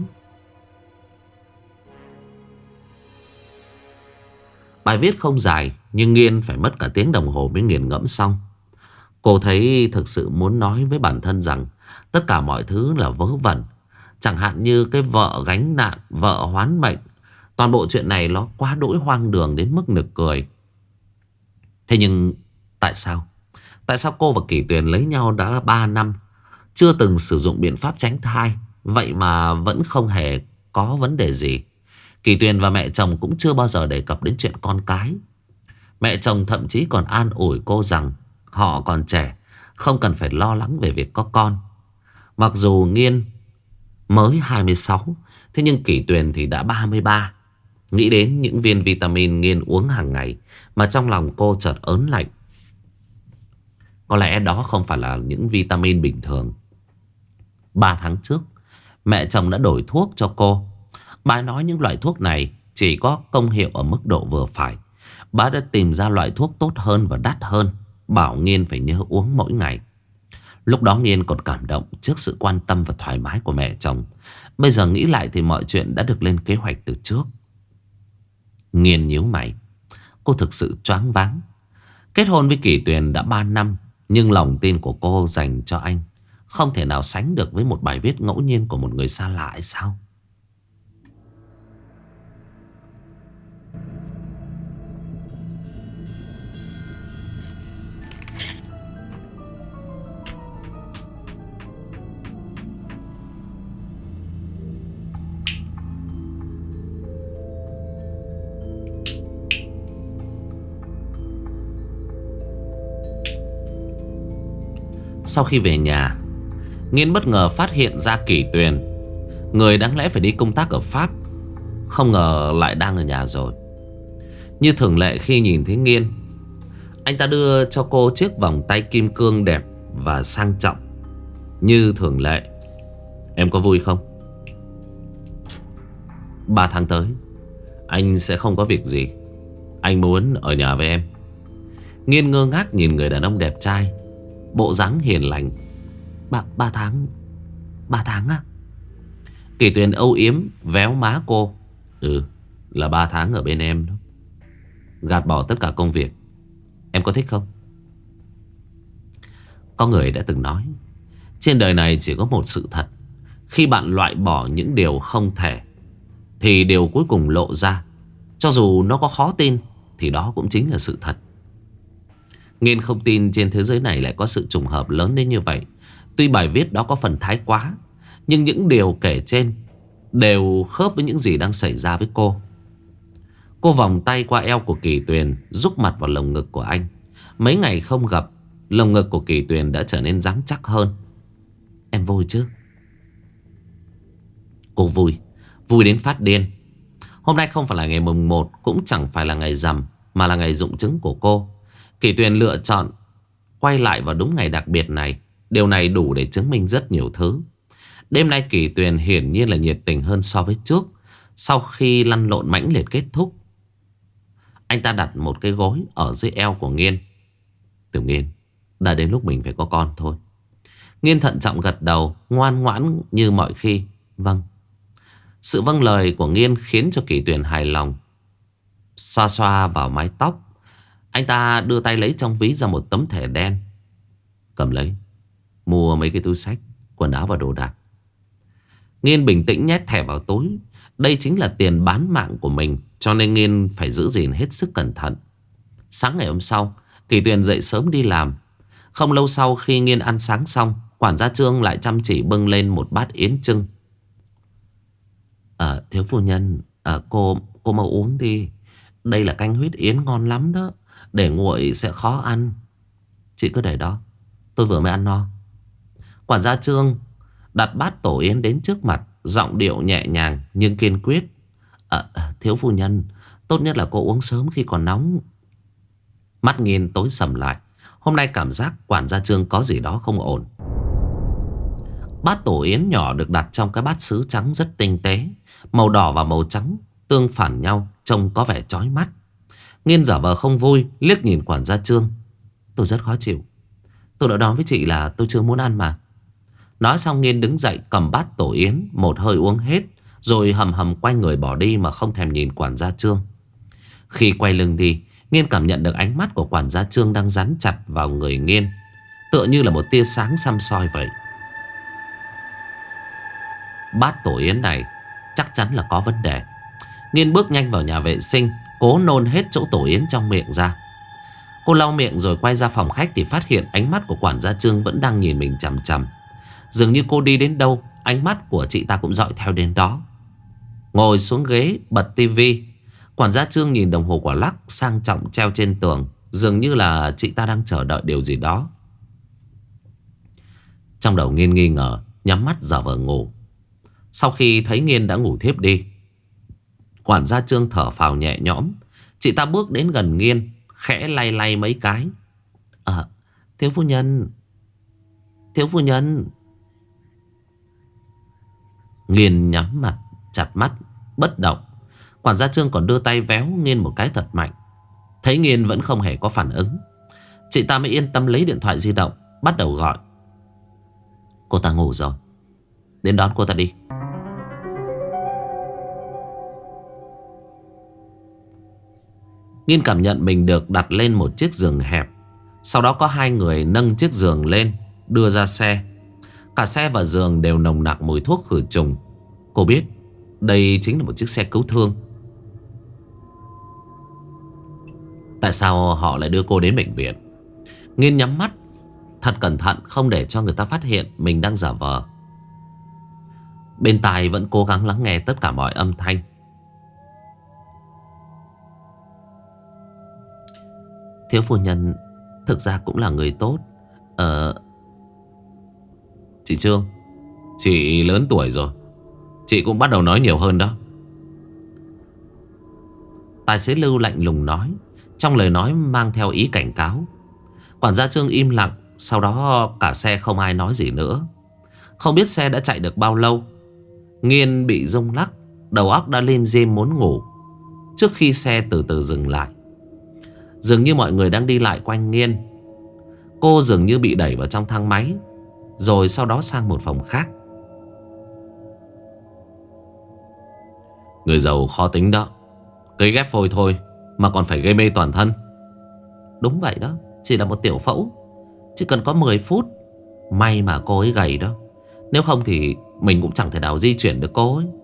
Bài viết không dài, nhưng Nghiên phải mất cả tiếng đồng hồ mới nghiền ngẫm xong. Cô thấy thực sự muốn nói với bản thân rằng tất cả mọi thứ là vớ vẩn. Chẳng hạn như cái vợ gánh nạn, vợ hoán mệnh. Toàn bộ chuyện này nó quá đỗi hoang đường đến mức nực cười. Thế nhưng tại sao? Tại sao cô và Kỳ Tuyền lấy nhau đã 3 năm, chưa từng sử dụng biện pháp tránh thai, vậy mà vẫn không hề có vấn đề gì? Kỳ Tuyền và mẹ chồng cũng chưa bao giờ đề cập đến chuyện con cái. Mẹ chồng thậm chí còn an ủi cô rằng họ còn trẻ, không cần phải lo lắng về việc có con. Mặc dù Nghiên mới 26, thế nhưng Kỳ Tuyền thì đã 33. Nghĩ đến những viên vitamin Nghiên uống hàng ngày mà trong lòng cô chợt ớn lạnh. Có lẽ đó không phải là những vitamin bình thường. 3 tháng trước, mẹ chồng đã đổi thuốc cho cô. Bà nói những loại thuốc này chỉ có công hiệu ở mức độ vừa phải. Bà đã tìm ra loại thuốc tốt hơn và đắt hơn, bảo Nghiên phải nhớ uống mỗi ngày. Lúc đó Nghiên còn cảm động trước sự quan tâm và thoải mái của mẹ chồng. Bây giờ nghĩ lại thì mọi chuyện đã được lên kế hoạch từ trước. Nghiên nhíu mày. Cô thực sự choáng váng. Kết hôn với Kỳ Tuyền đã 3 năm, nhưng lòng tin của cô dành cho anh không thể nào sánh được với một bài viết ngẫu nhiên của một người xa lạ hay sao? Sau khi về nhà, Nghiên bất ngờ phát hiện ra Kỳ Tuyền, người đáng lẽ phải đi công tác ở Pháp, không ngờ lại đang ở nhà rồi. Như thường lệ khi nhìn thấy Nghiên, anh ta đưa cho cô chiếc vòng tay kim cương đẹp và sang trọng. Như thường lệ: "Em có vui không? 3 tháng tới anh sẽ không có việc gì. Anh muốn ở nhà với em." Nghiên ngơ ngác nhìn người đàn ông đẹp trai, bộ dáng hiền lành. Ba tháng? 3 tháng á? Kỳ Tuyền âu yếm véo má cô. "Ừ, là 3 tháng ở bên em đó. Gạt bỏ tất cả công việc. Em có thích không?" Có người đã từng nói, trên đời này chỉ có một sự thật. Khi bạn loại bỏ những điều không thể, thì điều cuối cùng lộ ra, cho dù nó có khó tin, thì đó cũng chính là sự thật. Nghiên không tin trên thế giới này lại có sự trùng hợp lớn đến như vậy. Tuy bài viết đó có phần thái quá, nhưng những điều kể trên đều khớp với những gì đang xảy ra với cô. Cô vòng tay qua eo của Kỳ Tuyền, rúc mặt vào lồng ngực của anh. Mấy ngày không gặp, lồng ngực của Kỳ Tuyền đã trở nên rắn chắc hơn. "Em vui chứ?" Cô vui, vui đến phát điên. Hôm nay không phải là ngày mùng 1, cũng chẳng phải là ngày rằm, mà là ngày rụng trứng của cô. Kỳ Tuyền lựa chọn quay lại vào đúng ngày đặc biệt này. Điều này đủ để chứng minh rất nhiều thứ. Đêm nay Kỳ Tuyền hiển nhiên là nhiệt tình hơn so với trước. Sau khi lăn lộn mãnh liệt kết thúc, anh ta đặt một cái gối ở dưới eo của Nghiên. "Tiểu Nghiên, đã đến lúc mình phải có con thôi." Nghiên thận trọng gật đầu, ngoan ngoãn như mọi khi. "Vâng." Sự vâng lời của Nghiên khiến cho Kỳ Tuyền hài lòng. Xoa xoa vào mái tóc, anh ta đưa tay lấy trong ví ra một tấm thẻ đen. "Cầm lấy. mua mấy cái túi xách, quần áo và đồ đạc. Nghiên bình tĩnh nhét thẻ vào túi. Đây chính là tiền bán mạng của mình, cho nên Nghiên phải giữ gìn hết sức cẩn thận. Sáng ngày hôm sau, Kỳ Tuyền dậy sớm đi làm. Không lâu sau khi Nghiên ăn sáng xong, quản gia Trương lại chăm chỉ bưng lên một bát yến chưng. Thiếu phu nhân, cô mau uống đi. Đây là canh huyết yến ngon lắm đó. Để nguội sẽ khó ăn. Chị cứ để đó, tôi vừa mới ăn no. Quản gia Trương đặt bát tổ yến đến trước mặt, giọng điệu nhẹ nhàng nhưng kiên quyết. Thiếu phu nhân, tốt nhất là cô uống sớm khi còn nóng. Mắt Nghiên tối sầm lại. Hôm nay cảm giác quản gia Trương có gì đó không ổn. Bát tổ yến nhỏ được đặt trong cái bát sứ trắng rất tinh tế. Màu đỏ và màu trắng tương phản nhau, trông có vẻ chói mắt. Nghiên giả vờ không vui, liếc nhìn quản gia Trương. Tôi rất khó chịu. Tôi đã nói với chị là tôi chưa muốn ăn mà. Nói xong Nghiên đứng dậy cầm bát tổ yến, một hơi uống hết, rồi hầm hầm quay người bỏ đi mà không thèm nhìn quản gia Trương. Khi quay lưng đi, Nghiên cảm nhận được ánh mắt của quản gia Trương đang dán chặt vào người Nghiên, tựa như là một tia sáng săm soi vậy. Bát tổ yến này chắc chắn là có vấn đề. Nghiên bước nhanh vào nhà vệ sinh, cố nôn hết chỗ tổ yến trong miệng ra. Cô lau miệng rồi quay ra phòng khách thì phát hiện ánh mắt của quản gia Trương vẫn đang nhìn mình chằm chằm. Dường như cô đi đến đâu, ánh mắt của chị ta cũng dõi theo đến đó. Ngồi xuống ghế bật tivi, quản gia Trương nhìn đồng hồ quả lắc sang trọng treo trên tường. Dường như là chị ta đang chờ đợi điều gì đó. Trong đầu Nghiên nghi ngờ, nhắm mắt giả vờ ngủ. Sau khi thấy Nghiên đã ngủ thiếp đi, quản gia Trương thở phào nhẹ nhõm. Chị ta bước đến gần Nghiên, khẽ lay lay mấy cái. Thiếu phu nhân, thiếu phu nhân. Nghiên nhắm mặt, chặt mắt, bất động. Quản gia Trương còn đưa tay véo Nghiên một cái thật mạnh. Thấy Nghiên vẫn không hề có phản ứng, chị ta mới yên tâm lấy điện thoại di động, bắt đầu gọi. Cô ta ngủ rồi, đến đón cô ta đi. Nghiên cảm nhận mình được đặt lên một chiếc giường hẹp. Sau đó có hai người nâng chiếc giường lên, đưa ra xe. Cả xe và giường đều nồng nặc mùi thuốc khử trùng. Cô biết đây chính là một chiếc xe cứu thương. Tại sao họ lại đưa cô đến bệnh viện? Nghiên nhắm mắt thật cẩn thận, không để cho người ta phát hiện mình đang giả vờ. Bên tai vẫn cố gắng lắng nghe tất cả mọi âm thanh. Thiếu phu nhân thực ra cũng là người tốt. Chị Trương, chị lớn tuổi rồi, chị cũng bắt đầu nói nhiều hơn đó. Tài xế Lưu lạnh lùng nói, trong lời nói mang theo ý cảnh cáo. Quản gia Trương im lặng. Sau đó cả xe không ai nói gì nữa. Không biết xe đã chạy được bao lâu, Nghiên bị rung lắc, đầu óc đã lim dim muốn ngủ. Trước khi xe từ từ dừng lại, dường như mọi người đang đi lại quanh Nghiên. Cô dường như bị đẩy vào trong thang máy, rồi sau đó sang một phòng khác. Người giàu khó tính đó, cấy ghép phôi thôi mà còn phải gây mê toàn thân. Đúng vậy đó, chỉ là một tiểu phẫu, chỉ cần có 10 phút. May mà cô ấy gầy đó, nếu không thì mình cũng chẳng thể nào di chuyển được cô ấy.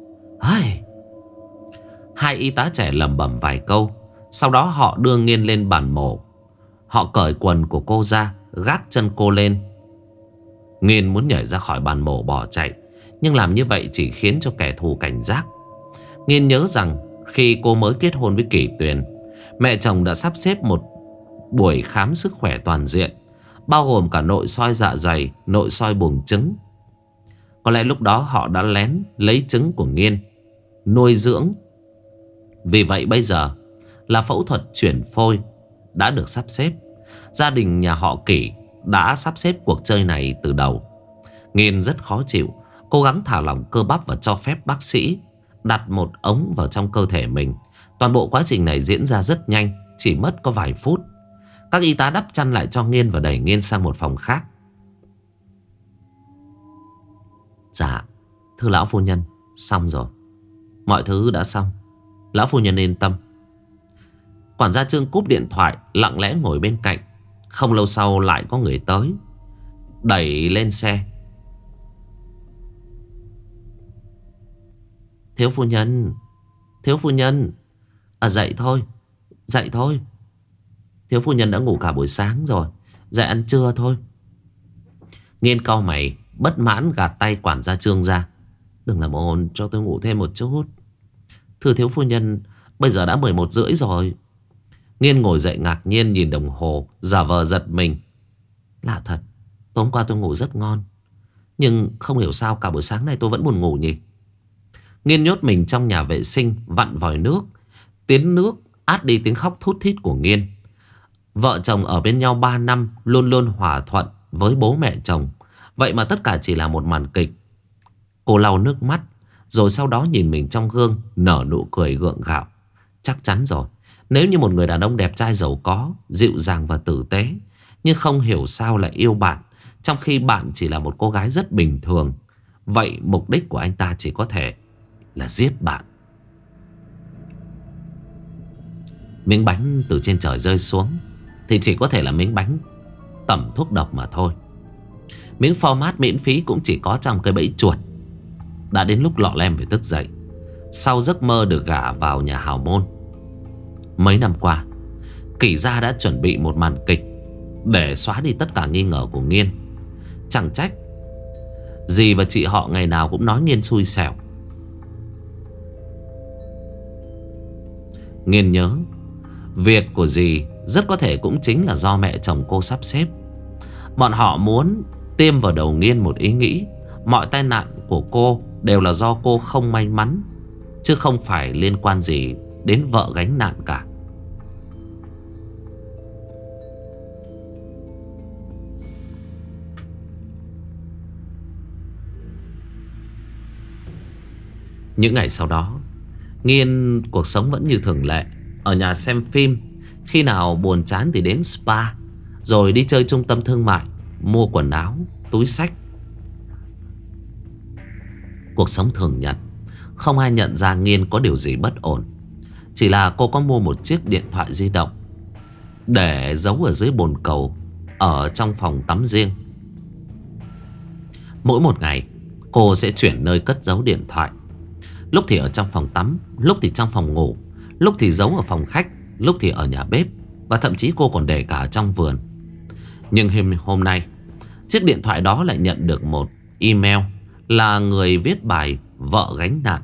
Hai y tá trẻ lẩm bẩm vài câu. Sau đó họ đưa Nghiên lên bàn mổ. Họ cởi quần của cô ra, gác chân cô lên. Nghiên muốn nhảy ra khỏi bàn mổ bỏ chạy, nhưng làm như vậy chỉ khiến cho kẻ thù cảnh giác. Nghiên nhớ rằng khi cô mới kết hôn với Kỳ Tuyền, mẹ chồng đã sắp xếp một buổi khám sức khỏe toàn diện, bao gồm cả nội soi dạ dày, nội soi buồng trứng. Có lẽ lúc đó họ đã lén lấy trứng của Nghiên nuôi dưỡng. Vì vậy bây giờ là phẫu thuật chuyển phôi đã được sắp xếp. Gia đình nhà họ Kỷ đã sắp xếp cuộc chơi này từ đầu. Nghiên rất khó chịu, cố gắng thả lỏng cơ bắp và cho phép bác sĩ đặt một ống vào trong cơ thể mình. Toàn bộ quá trình này diễn ra rất nhanh, chỉ mất có vài phút. Các y tá đắp chăn lại cho Nghiên và đẩy Nghiên sang một phòng khác. Dạ, thưa lão phu nhân, xong rồi, mọi thứ đã xong, lão phu nhân yên tâm. Quản gia Trương cúp điện thoại, lặng lẽ ngồi bên cạnh. Không lâu sau lại có người tới. đẩy lên xe. Thiếu phu nhân, thiếu phu nhân, dậy thôi, dậy thôi. Thiếu phu nhân đã ngủ cả buổi sáng rồi, dậy ăn trưa thôi. Nghiên cau mày bất mãn gạt tay quản gia Trương ra. Đừng làm ồn, cho tôi ngủ thêm một chút. Thưa thiếu phu nhân, bây giờ đã 11 rưỡi rồi. Nghiên ngồi dậy ngạc nhiên nhìn đồng hồ, giả vờ giật mình. Lạ thật, tối hôm qua tôi ngủ rất ngon, nhưng không hiểu sao cả buổi sáng này tôi vẫn buồn ngủ nhỉ. Nghiên nhốt mình trong nhà vệ sinh, vặn vòi nước. Tiếng nước át đi tiếng khóc thút thít của Nghiên. Vợ chồng ở bên nhau 3 năm, luôn luôn hòa thuận với bố mẹ chồng. Vậy mà tất cả chỉ là một màn kịch. Cô lau nước mắt, rồi sau đó nhìn mình trong gương, nở nụ cười gượng gạo. Chắc chắn rồi, nếu như một người đàn ông đẹp trai giàu có, dịu dàng và tử tế, nhưng không hiểu sao lại yêu bạn, trong khi bạn chỉ là một cô gái rất bình thường, vậy mục đích của anh ta chỉ có thể là giết bạn. Miếng bánh từ trên trời rơi xuống thì chỉ có thể là miếng bánh tẩm thuốc độc mà thôi. Miếng format miễn phí cũng chỉ có trong cái bẫy chuột. Đã đến lúc Lọ Lem phải thức dậy sau giấc mơ được gả vào nhà hào môn. Mấy năm qua, Kỷ gia đã chuẩn bị một màn kịch để xóa đi tất cả nghi ngờ của Nghiên. Chẳng trách dì và chị họ ngày nào cũng nói Nghiên xui xẻo. Nghiên nhớ việc của dì rất có thể cũng chính là do mẹ chồng cô sắp xếp. Bọn họ muốn tiêm vào đầu Nghiên một ý nghĩ mọi tai nạn của cô đều là do cô không may mắn, chứ không phải liên quan gì đến vợ gánh nạn cả. Những ngày sau đó, Nghiên cuộc sống vẫn như thường lệ. Ở nhà xem phim, khi nào buồn chán thì đến spa, rồi đi chơi trung tâm thương mại, mua quần áo, túi xách. Cuộc sống thường nhật. Không ai nhận ra Nghiên có điều gì bất ổn. Chỉ là cô có mua một chiếc điện thoại di động để giấu ở dưới bồn cầu ở trong phòng tắm riêng. Mỗi một ngày cô sẽ chuyển nơi cất giấu điện thoại. Lúc thì ở trong phòng tắm, lúc thì trong phòng ngủ, lúc thì giấu ở phòng khách, lúc thì ở nhà bếp, và thậm chí cô còn để cả ở trong vườn. Nhưng hôm nay, chiếc điện thoại đó lại nhận được một email là người viết bài Vợ Gánh Nạn.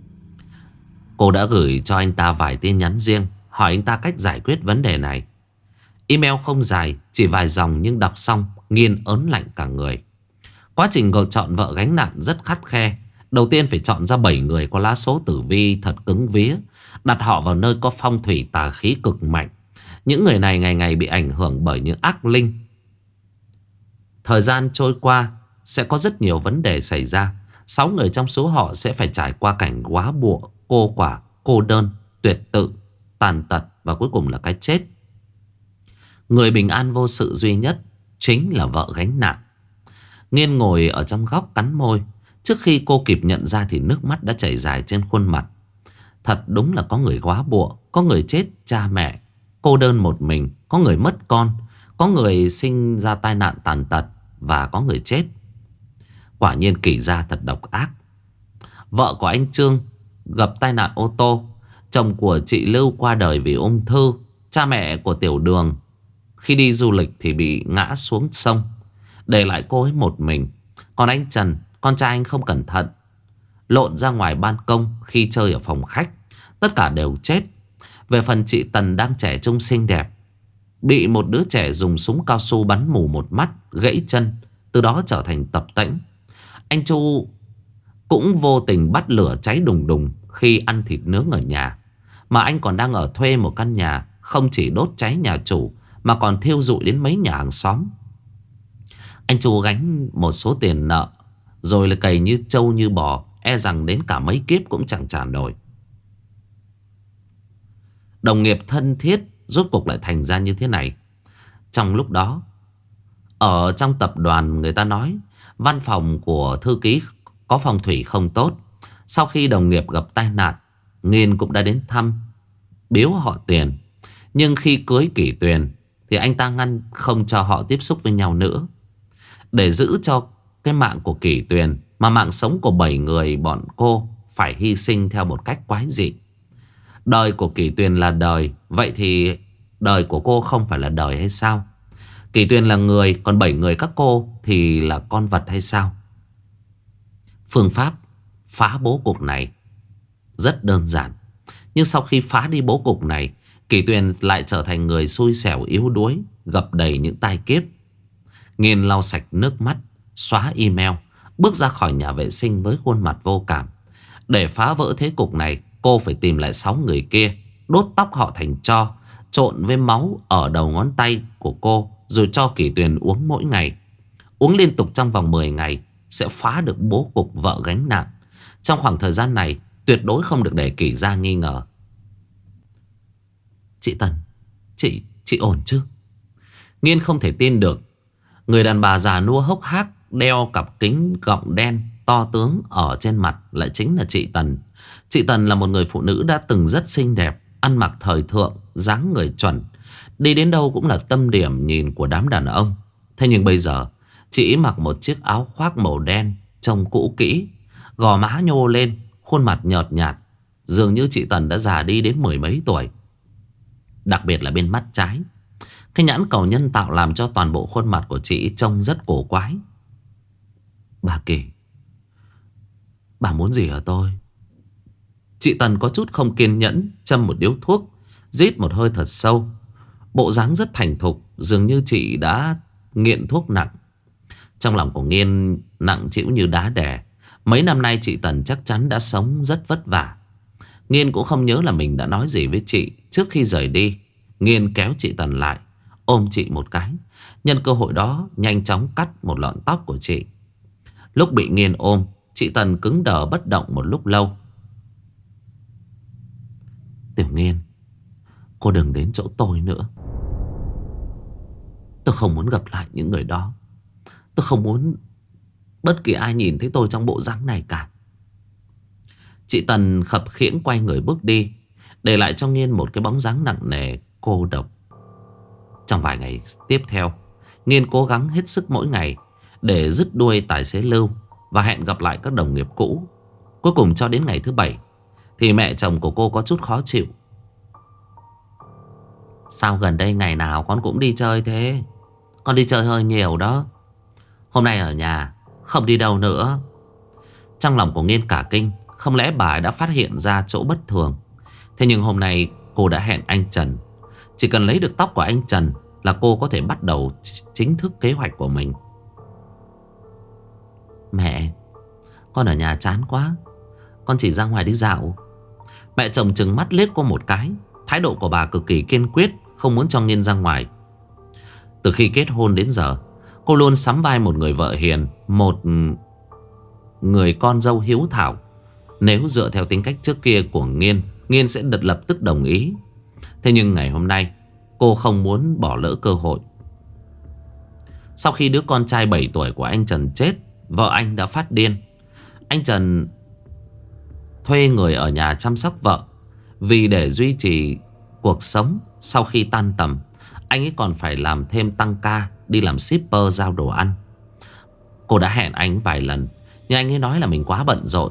Cô đã gửi cho anh ta vài tin nhắn riêng, hỏi anh ta cách giải quyết vấn đề này. Email không dài, chỉ vài dòng, nhưng đọc xong Nghiên ớn lạnh cả người. Quá trình chọn vợ gánh nạn rất khắt khe. Đầu tiên phải chọn ra 7 người có lá số tử vi thật cứng vía, đặt họ vào nơi có phong thủy tà khí cực mạnh. Những người này ngày ngày bị ảnh hưởng bởi những ác linh. Thời gian trôi qua, sẽ có rất nhiều vấn đề xảy ra. 6 người trong số họ sẽ phải trải qua cảnh quá bụa, cô quả, cô đơn, tuyệt tự, tàn tật và cuối cùng là cái chết. Người bình an vô sự duy nhất chính là vợ gánh nạn. Nghiên ngồi ở trong góc cắn môi. Trước khi cô kịp nhận ra thì nước mắt đã chảy dài trên khuôn mặt. Thật đúng là có người quá bụa, có người chết cha mẹ, cô đơn một mình, có người mất con, có người sinh ra tai nạn tàn tật, và có người chết. Quả nhiên Kỷ gia thật độc ác. Vợ của anh Trương gặp tai nạn ô tô. Chồng của chị Lưu qua đời vì ung thư. Cha mẹ của Tiểu Đường khi đi du lịch thì bị ngã xuống sông, để lại cô ấy một mình. Còn anh Trần, con trai anh không cẩn thận lộn ra ngoài ban công khi chơi ở phòng khách. Tất cả đều chết. Về phần chị Tần đang trẻ trung xinh đẹp, bị một đứa trẻ dùng súng cao su bắn mù một mắt, gãy chân, từ đó trở thành tập tễnh. Anh Chu cũng vô tình bắt lửa cháy đùng đùng khi ăn thịt nướng ở nhà. Mà anh còn đang ở thuê một căn nhà, không chỉ đốt cháy nhà chủ mà còn thiêu rụi đến mấy nhà hàng xóm. Anh Chu gánh một số tiền nợ, rồi là cày như trâu như bò, e rằng đến cả mấy kiếp cũng chẳng trả nổi. Đồng nghiệp thân thiết rốt cuộc lại thành ra như thế này. Trong lúc đó, ở trong tập đoàn người ta nói văn phòng của thư ký có phong thủy không tốt. Sau khi đồng nghiệp gặp tai nạn, Nghiên cũng đã đến thăm, biếu họ tiền. Nhưng khi cưới Kỷ Tuyền thì anh ta ngăn không cho họ tiếp xúc với nhau nữa. Để giữ cho cái mạng của Kỷ Tuyền mà mạng sống của 7 người bọn cô phải hy sinh theo một cách quái dị. Đời của Kỷ Tuyền là đời, vậy thì đời của cô không phải là đời hay sao? Kỷ Tuyền là người, còn 7 người các cô thì là con vật hay sao? Phương pháp phá bố cục này rất đơn giản. Nhưng sau khi phá đi bố cục này, Kỷ Tuyền lại trở thành người xui xẻo yếu đuối, gập đầy những tai kiếp. Nghiên lau sạch nước mắt, xóa email, bước ra khỏi nhà vệ sinh với khuôn mặt vô cảm. Để phá vỡ thế cục này, cô phải tìm lại 6 người kia, đốt tóc họ thành tro, trộn với máu ở đầu ngón tay của cô, rồi cho Kỷ Tuyền uống mỗi ngày. Uống liên tục trong vòng 10 ngày sẽ phá được bố cục vợ gánh nặng. Trong khoảng thời gian này tuyệt đối không được để Kỷ ra nghi ngờ. Chị Tần, chị ổn chứ? Nghiên không thể tin được. Người đàn bà già nua hốc hác, đeo cặp kính gọng đen to tướng ở trên mặt lại chính là chị Tần. Chị Tần là một người phụ nữ đã từng rất xinh đẹp, ăn mặc thời thượng, dáng người chuẩn, đi đến đâu cũng là tâm điểm nhìn của đám đàn ông. Thế nhưng bây giờ chị mặc một chiếc áo khoác màu đen, trông cũ kỹ, gò má nhô lên, khuôn mặt nhợt nhạt. Dường như chị Tần đã già đi đến 10 mấy tuổi. Đặc biệt là bên mắt trái, cái nhãn cầu nhân tạo làm cho toàn bộ khuôn mặt của chị trông rất cổ quái. Bà Kỳ, bà muốn gì ở tôi? Chị Tần có chút không kiên nhẫn, châm một điếu thuốc, rít một hơi thật sâu. Bộ dáng rất thành thục, dường như chị đã nghiện thuốc nặng. Trong lòng của Nghiên nặng trĩu như đá đè. Mấy năm nay chị Tần chắc chắn đã sống rất vất vả. Nghiên cũng không nhớ là mình đã nói gì với chị. Trước khi rời đi, Nghiên kéo chị Tần lại, ôm chị một cái, nhân cơ hội đó nhanh chóng cắt một lọn tóc của chị. Lúc bị Nghiên ôm, chị Tần cứng đờ bất động một lúc lâu. Tiểu Nghiên, cô đừng đến chỗ tôi nữa. Tôi không muốn gặp lại những người đó. Tôi không muốn bất kỳ ai nhìn thấy tôi trong bộ dáng này cả. Chị Tần khập khiễng quay người bước đi, để lại cho Nghiên một cái bóng dáng nặng nề, cô độc. Trong vài ngày tiếp theo, Nghiên cố gắng hết sức mỗi ngày để dứt đuôi tài xế Lưu và hẹn gặp lại các đồng nghiệp cũ. Cuối cùng cho đến ngày thứ 7 thì mẹ chồng của cô có chút khó chịu. Sao gần đây ngày nào con cũng đi chơi thế? Con đi chơi hơi nhiều đó. Hôm nay ở nhà, không đi đâu nữa. Trong lòng của Nghiên cả kinh. Không lẽ bà đã phát hiện ra chỗ bất thường? Thế nhưng hôm nay cô đã hẹn anh Trần. Chỉ cần lấy được tóc của anh Trần là cô có thể bắt đầu chính thức kế hoạch của mình. Mẹ, con ở nhà chán quá, con chỉ ra ngoài đi dạo. Mẹ chồng trừng mắt liếc cô một cái. Thái độ của bà cực kỳ kiên quyết, không muốn cho Nghiên ra ngoài. Từ khi kết hôn đến giờ, cô luôn sắm vai một người vợ hiền, một người con dâu hiếu thảo. Nếu dựa theo tính cách trước kia của Nghiên, Nghiên sẽ lập tức đồng ý. Thế nhưng ngày hôm nay cô không muốn bỏ lỡ cơ hội. Sau khi đứa con trai 7 tuổi của anh Trần chết, vợ anh đã phát điên. Anh Trần thuê người ở nhà chăm sóc vợ. Vì để duy trì cuộc sống sau khi tan tầm, anh ấy còn phải làm thêm tăng ca, đi làm shipper giao đồ ăn. Cô đã hẹn anh vài lần, nhưng anh ấy nói là mình quá bận rộn.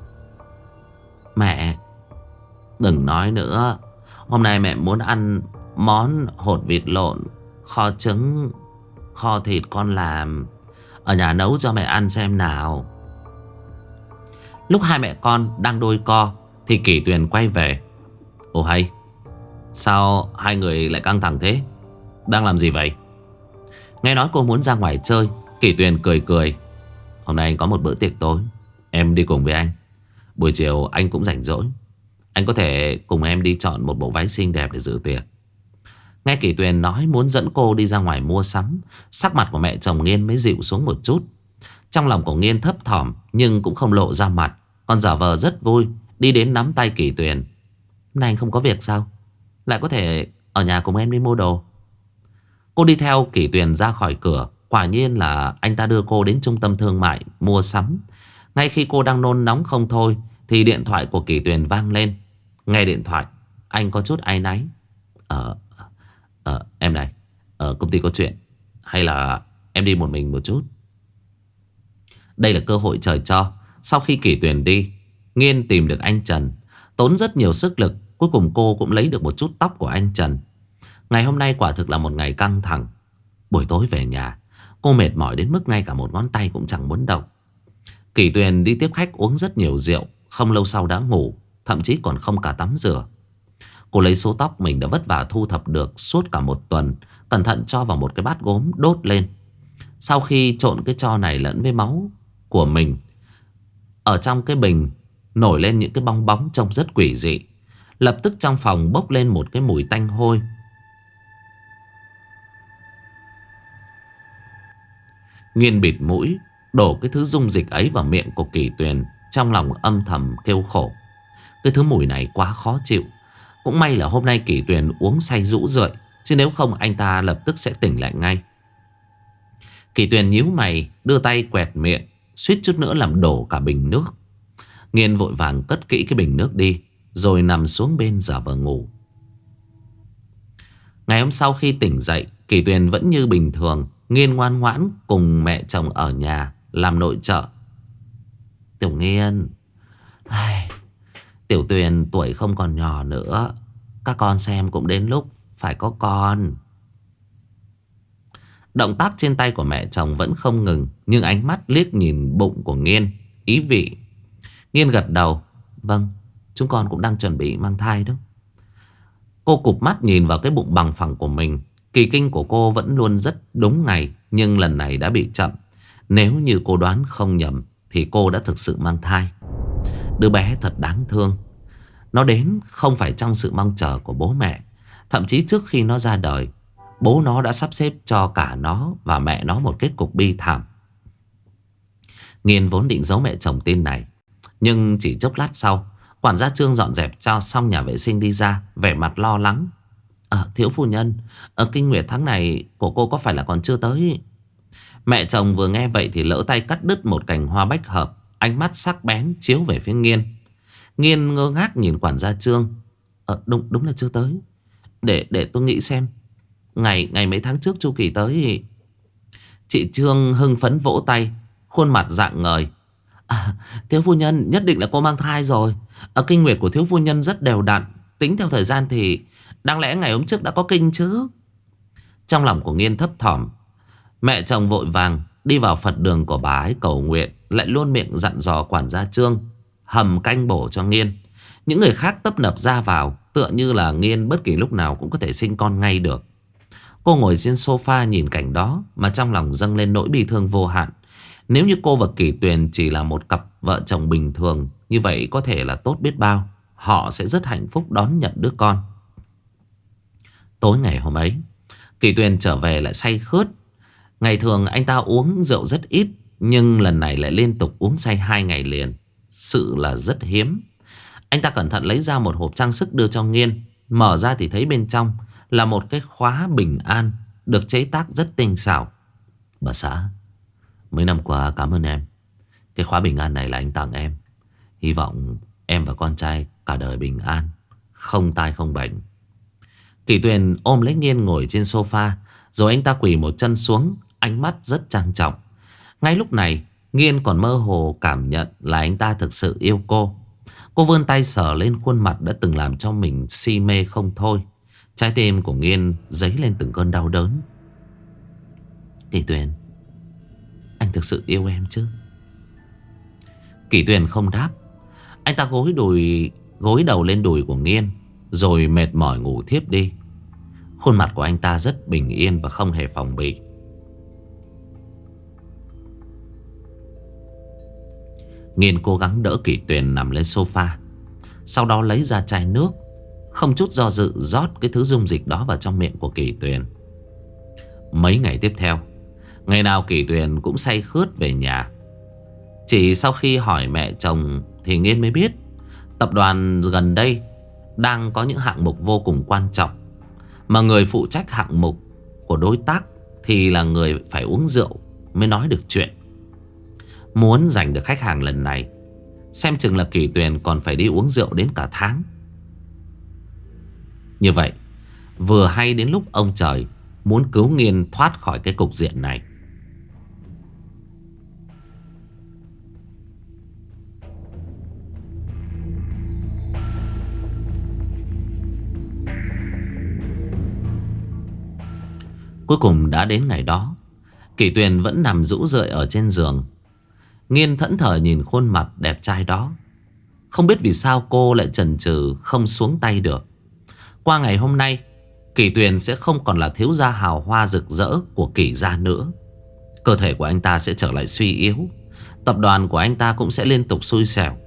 Mẹ, đừng nói nữa. Hôm nay mẹ muốn ăn món hột vịt lộn, kho trứng, kho thịt con làm. Ở nhà nấu cho mẹ ăn xem nào. Lúc hai mẹ con đang đôi co thì Kỷ Tuyền quay về. Ồ hay, sao hai người lại căng thẳng thế? Đang làm gì vậy? Nghe nói cô muốn ra ngoài chơi, Kỷ Tuyền cười cười. Hôm nay anh có một bữa tiệc tối, em đi cùng với anh. Buổi chiều anh cũng rảnh rỗi, anh có thể cùng em đi chọn một bộ váy xinh đẹp để dự tiệc. Nghe Kỷ Tuyền nói muốn dẫn cô đi ra ngoài mua sắm, sắc mặt của mẹ chồng Nghiên mới dịu xuống một chút. Trong lòng của Nghiên thấp thỏm nhưng cũng không lộ ra mặt, còn giả vờ rất vui, đi đến nắm tay Kỷ Tuyền. Hôm nay anh không có việc sao? Lại có thể ở nhà cùng em đi mua đồ. Cô đi theo Kỷ Tuyền ra khỏi cửa. Quả nhiên là anh ta đưa cô đến trung tâm thương mại mua sắm. Ngay khi cô đang nôn nóng không thôi thì điện thoại của Kỷ Tuyền vang lên. Nghe điện thoại, anh có chút áy náy. Em này, ở công ty có chuyện hay là em đi một mình một chút? Đây là cơ hội trời cho. Sau khi Kỷ Tuyền đi, Nghiên tìm được anh Trần. Tốn rất nhiều sức lực, cuối cùng cô cũng lấy được một chút tóc của anh Trần. Ngày hôm nay quả thực là một ngày căng thẳng. Buổi tối về nhà, cô mệt mỏi đến mức ngay cả một ngón tay cũng chẳng muốn động. Kỷ Tuyền đi tiếp khách uống rất nhiều rượu, không lâu sau đã ngủ, thậm chí còn không cả tắm rửa. Cô lấy số tóc mình đã vất vả thu thập được suốt cả một tuần, cẩn thận cho vào một cái bát gốm đốt lên. Sau khi trộn cái tro này lẫn với máu của mình, ở trong cái bình nổi lên những cái bong bóng trông rất quỷ dị. Lập tức trong phòng bốc lên một cái mùi tanh hôi. Nghiên bịt mũi, đổ cái thứ dung dịch ấy vào miệng của Kỷ Tuyền, trong lòng âm thầm kêu khổ. Cái thứ mùi này quá khó chịu. Cũng may là hôm nay Kỷ Tuyền uống say rũ rượi, chứ nếu không anh ta lập tức sẽ tỉnh lại ngay. Kỷ Tuyền nhíu mày, đưa tay quẹt miệng, suýt chút nữa làm đổ cả bình nước. Nghiên vội vàng cất kỹ cái bình nước đi, rồi nằm xuống bên giả vờ ngủ. Ngày hôm sau khi tỉnh dậy, Kỷ Tuyền vẫn như bình thường. Nghiên ngoan ngoãn cùng mẹ chồng ở nhà làm nội trợ. Tiểu Nghiên, Tiểu Tuyền tuổi không còn nhỏ nữa, các con xem cũng đến lúc phải có con. Động tác trên tay của mẹ chồng vẫn không ngừng, nhưng ánh mắt liếc nhìn bụng của Nghiên, ý vị. Nghiên gật đầu. Vâng, chúng con cũng đang chuẩn bị mang thai đó. Cô cụp mắt nhìn vào cái bụng bằng phẳng của mình. Kỳ kinh của cô vẫn luôn rất đúng ngày, nhưng lần này đã bị chậm. Nếu như cô đoán không nhầm thì cô đã thực sự mang thai. Đứa bé thật đáng thương. Nó đến không phải trong sự mong chờ của bố mẹ. Thậm chí trước khi nó ra đời, bố nó đã sắp xếp cho cả nó và mẹ nó một kết cục bi thảm. Nghiên vốn định giấu mẹ chồng tin này, nhưng chỉ chốc lát sau, quản gia Trương dọn dẹp cho xong nhà vệ sinh đi ra, vẻ mặt lo lắng. Thiếu phu nhân, kinh nguyệt tháng này của cô có phải là còn chưa tới? Mẹ chồng vừa nghe vậy thì lỡ tay cắt đứt một cành hoa bách hợp, ánh mắt sắc bén chiếu về phía Nghiên. Nghiên ngơ ngác nhìn quản gia Trương. Đúng là chưa tới. Để tôi nghĩ xem. Ngày mấy tháng trước chu kỳ tới. Chị Trương hưng phấn vỗ tay, khuôn mặt rạng ngời. Thiếu phu nhân, nhất định là cô mang thai rồi. Kinh nguyệt của thiếu phu nhân rất đều đặn. Tính theo thời gian thì đáng lẽ ngày hôm trước đã có kinh chứ. Trong lòng của Nghiên thấp thỏm. Mẹ chồng vội vàng đi vào Phật đường của bà ấy cầu nguyện, lại luôn miệng dặn dò quản gia Trương hầm canh bổ cho Nghiên. Những người khác tấp nập ra vào, tựa như là Nghiên bất kỳ lúc nào cũng có thể sinh con ngay được. Cô ngồi trên sofa nhìn cảnh đó mà trong lòng dâng lên nỗi bi thương vô hạn. Nếu như cô và Kỷ Tuyền chỉ là một cặp vợ chồng bình thường, như vậy có thể là tốt biết bao. Họ sẽ rất hạnh phúc đón nhận đứa con. Tối ngày hôm ấy, Kỷ Tuyền trở về lại say khướt. Ngày thường anh ta uống rượu rất ít, nhưng lần này lại liên tục uống say 2 ngày liền. Sự là rất hiếm. Anh ta cẩn thận lấy ra một hộp trang sức đưa cho Nghiên. Mở ra thì thấy bên trong là một cái khóa bình an được chế tác rất tinh xảo. Bà xã, mấy năm qua cảm ơn em. Cái khóa bình an này là anh tặng em. Hy vọng em và con trai cả đời bình an, không tai không bệnh. Kỷ Tuyền ôm lấy Nghiên ngồi trên sofa, rồi anh ta quỳ một chân xuống, ánh mắt rất trang trọng. Ngay lúc này Nghiên còn mơ hồ cảm nhận là anh ta thực sự yêu cô. Cô vươn tay sờ lên khuôn mặt đã từng làm cho mình si mê không thôi. Trái tim của Nghiên dấy lên từng cơn đau đớn. Kỷ Tuyền, anh thực sự yêu em chứ? Kỷ Tuyền không đáp. Anh ta gối đầu lên đùi của Nghiên, rồi mệt mỏi ngủ thiếp đi. Khuôn mặt của anh ta rất bình yên và không hề phòng bị. Nghiên cố gắng đỡ Kỷ Tuyền nằm lên sofa, sau đó lấy ra chai nước, không chút do dự rót cái thứ dung dịch đó vào trong miệng của Kỷ Tuyền. Mấy ngày tiếp theo, ngày nào Kỷ Tuyền cũng say khướt về nhà. Chỉ sau khi hỏi mẹ chồng thì Nghiên mới biết tập đoàn gần đây đang có những hạng mục vô cùng quan trọng, mà người phụ trách hạng mục của đối tác thì là người phải uống rượu mới nói được chuyện. Muốn giành được khách hàng lần này, xem chừng là Kỷ Tuyền còn phải đi uống rượu đến cả tháng. Như vậy vừa hay đến lúc ông trời muốn cứu Nghiên thoát khỏi cái cục diện này. Cuối cùng đã đến ngày đó. Kỷ Tuyền vẫn nằm rũ rượi ở trên giường. Nghiên thẫn thờ nhìn khuôn mặt đẹp trai đó. Không biết vì sao cô lại chần chừ không xuống tay được. Qua ngày hôm nay, Kỷ Tuyền sẽ không còn là thiếu gia hào hoa rực rỡ của Kỷ gia nữa. Cơ thể của anh ta sẽ trở lại suy yếu. Tập đoàn của anh ta cũng sẽ liên tục xui xẻo.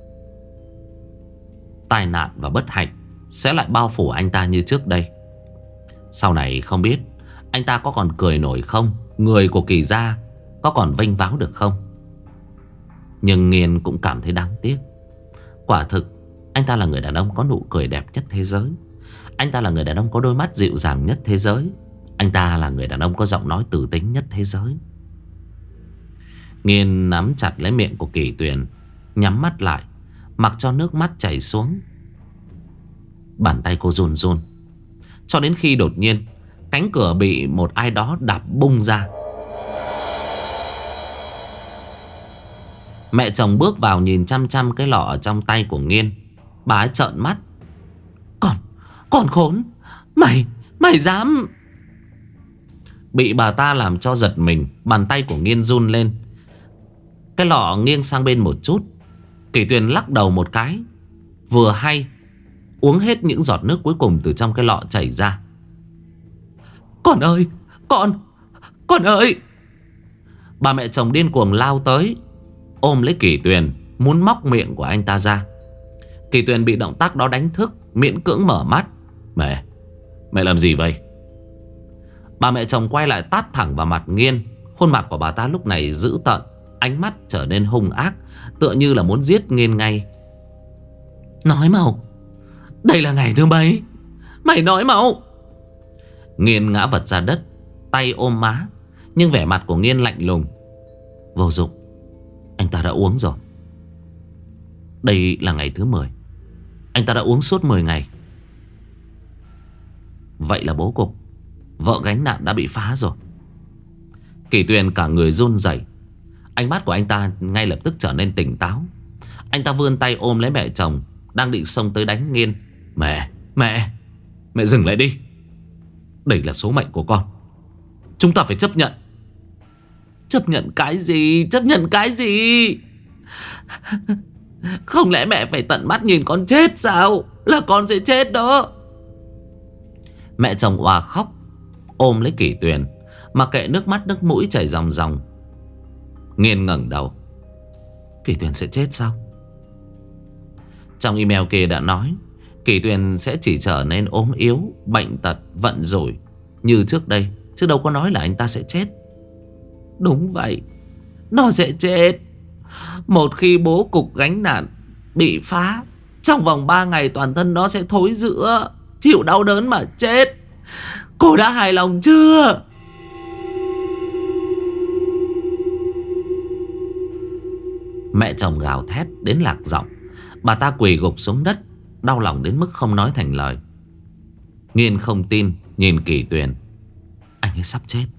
Tai nạn và bất hạnh sẽ lại bao phủ anh ta như trước đây. Sau này không biết anh ta có còn cười nổi không, người của Kỷ gia có còn vênh váo được không. Nhưng Nghiên cũng cảm thấy đáng tiếc. Quả thực anh ta là người đàn ông có nụ cười đẹp nhất thế giới. Anh ta là người đàn ông có đôi mắt dịu dàng nhất thế giới. Anh ta là người đàn ông có giọng nói tử tính nhất thế giới. Nghiên nắm chặt lấy miệng của Kỷ Tuyền, nhắm mắt lại, mặc cho nước mắt chảy xuống. Bàn tay cô run run, cho đến khi đột nhiên cánh cửa bị một ai đó đạp bung ra. Mẹ chồng bước vào nhìn chăm chăm cái lọ ở trong tay của Nghiên. Bà ấy trợn mắt. Con khốn, Mày dám. Bị bà ta làm cho giật mình, bàn tay của Nghiên run lên. Cái lọ nghiêng sang bên một chút. Kỷ Tuyền lắc đầu một cái, vừa hay uống hết những giọt nước cuối cùng từ trong cái lọ chảy ra. Con ơi, con ơi. Bà mẹ chồng điên cuồng lao tới, ôm lấy Kỷ Tuyền, muốn móc miệng của anh ta ra. Kỷ Tuyền bị động tác đó đánh thức, miễn cưỡng mở mắt. Mẹ làm gì vậy? Bà mẹ chồng quay lại tát thẳng vào mặt Nghiên. Khuôn mặt của bà ta lúc này dữ tợn, ánh mắt trở nên hung ác, tựa như là muốn giết Nghiên ngay. Nói mau, đây là ngày thứ mấy? Mày nói mau. Nghiên ngã vật ra đất, tay ôm má, nhưng vẻ mặt của Nghiên lạnh lùng. Vô dụng, anh ta đã uống rồi. Đây là ngày thứ 10. Anh ta đã uống suốt 10 ngày. Vậy là bố cục, vợ gánh nạn đã bị phá rồi. Kỷ Tuyền cả người run rẩy. Ánh mắt của anh ta ngay lập tức trở nên tỉnh táo. Anh ta vươn tay ôm lấy mẹ chồng đang định xông tới đánh Nghiên. Mẹ dừng lại đi. Đây là số mệnh của con, chúng ta phải chấp nhận. Chấp nhận cái gì? Chấp nhận cái gì? Không lẽ mẹ phải tận mắt nhìn con chết sao? Là con sẽ chết đó. Mẹ chồng òa khóc, ôm lấy Kỷ Tuyền, mặc kệ nước mắt nước mũi chảy ròng ròng. Nghiên ngẩng đầu. Kỷ Tuyền sẽ chết sao? Trong email kia đã nói Kỷ Tuyền sẽ chỉ trở nên ốm yếu, bệnh tật, vận rủi như trước đây, chứ đâu có nói là anh ta sẽ chết. Đúng vậy, nó sẽ chết. Một khi bố cục gánh nạn bị phá, trong vòng 3 ngày toàn thân nó sẽ thối rữa, chịu đau đớn mà chết. Cô đã hài lòng chưa? Mẹ chồng gào thét đến lạc giọng. Bà ta quỳ gục xuống đất, đau lòng đến mức không nói thành lời. Nghiên không tin nhìn Kỷ Tuyền. Anh ấy sắp chết.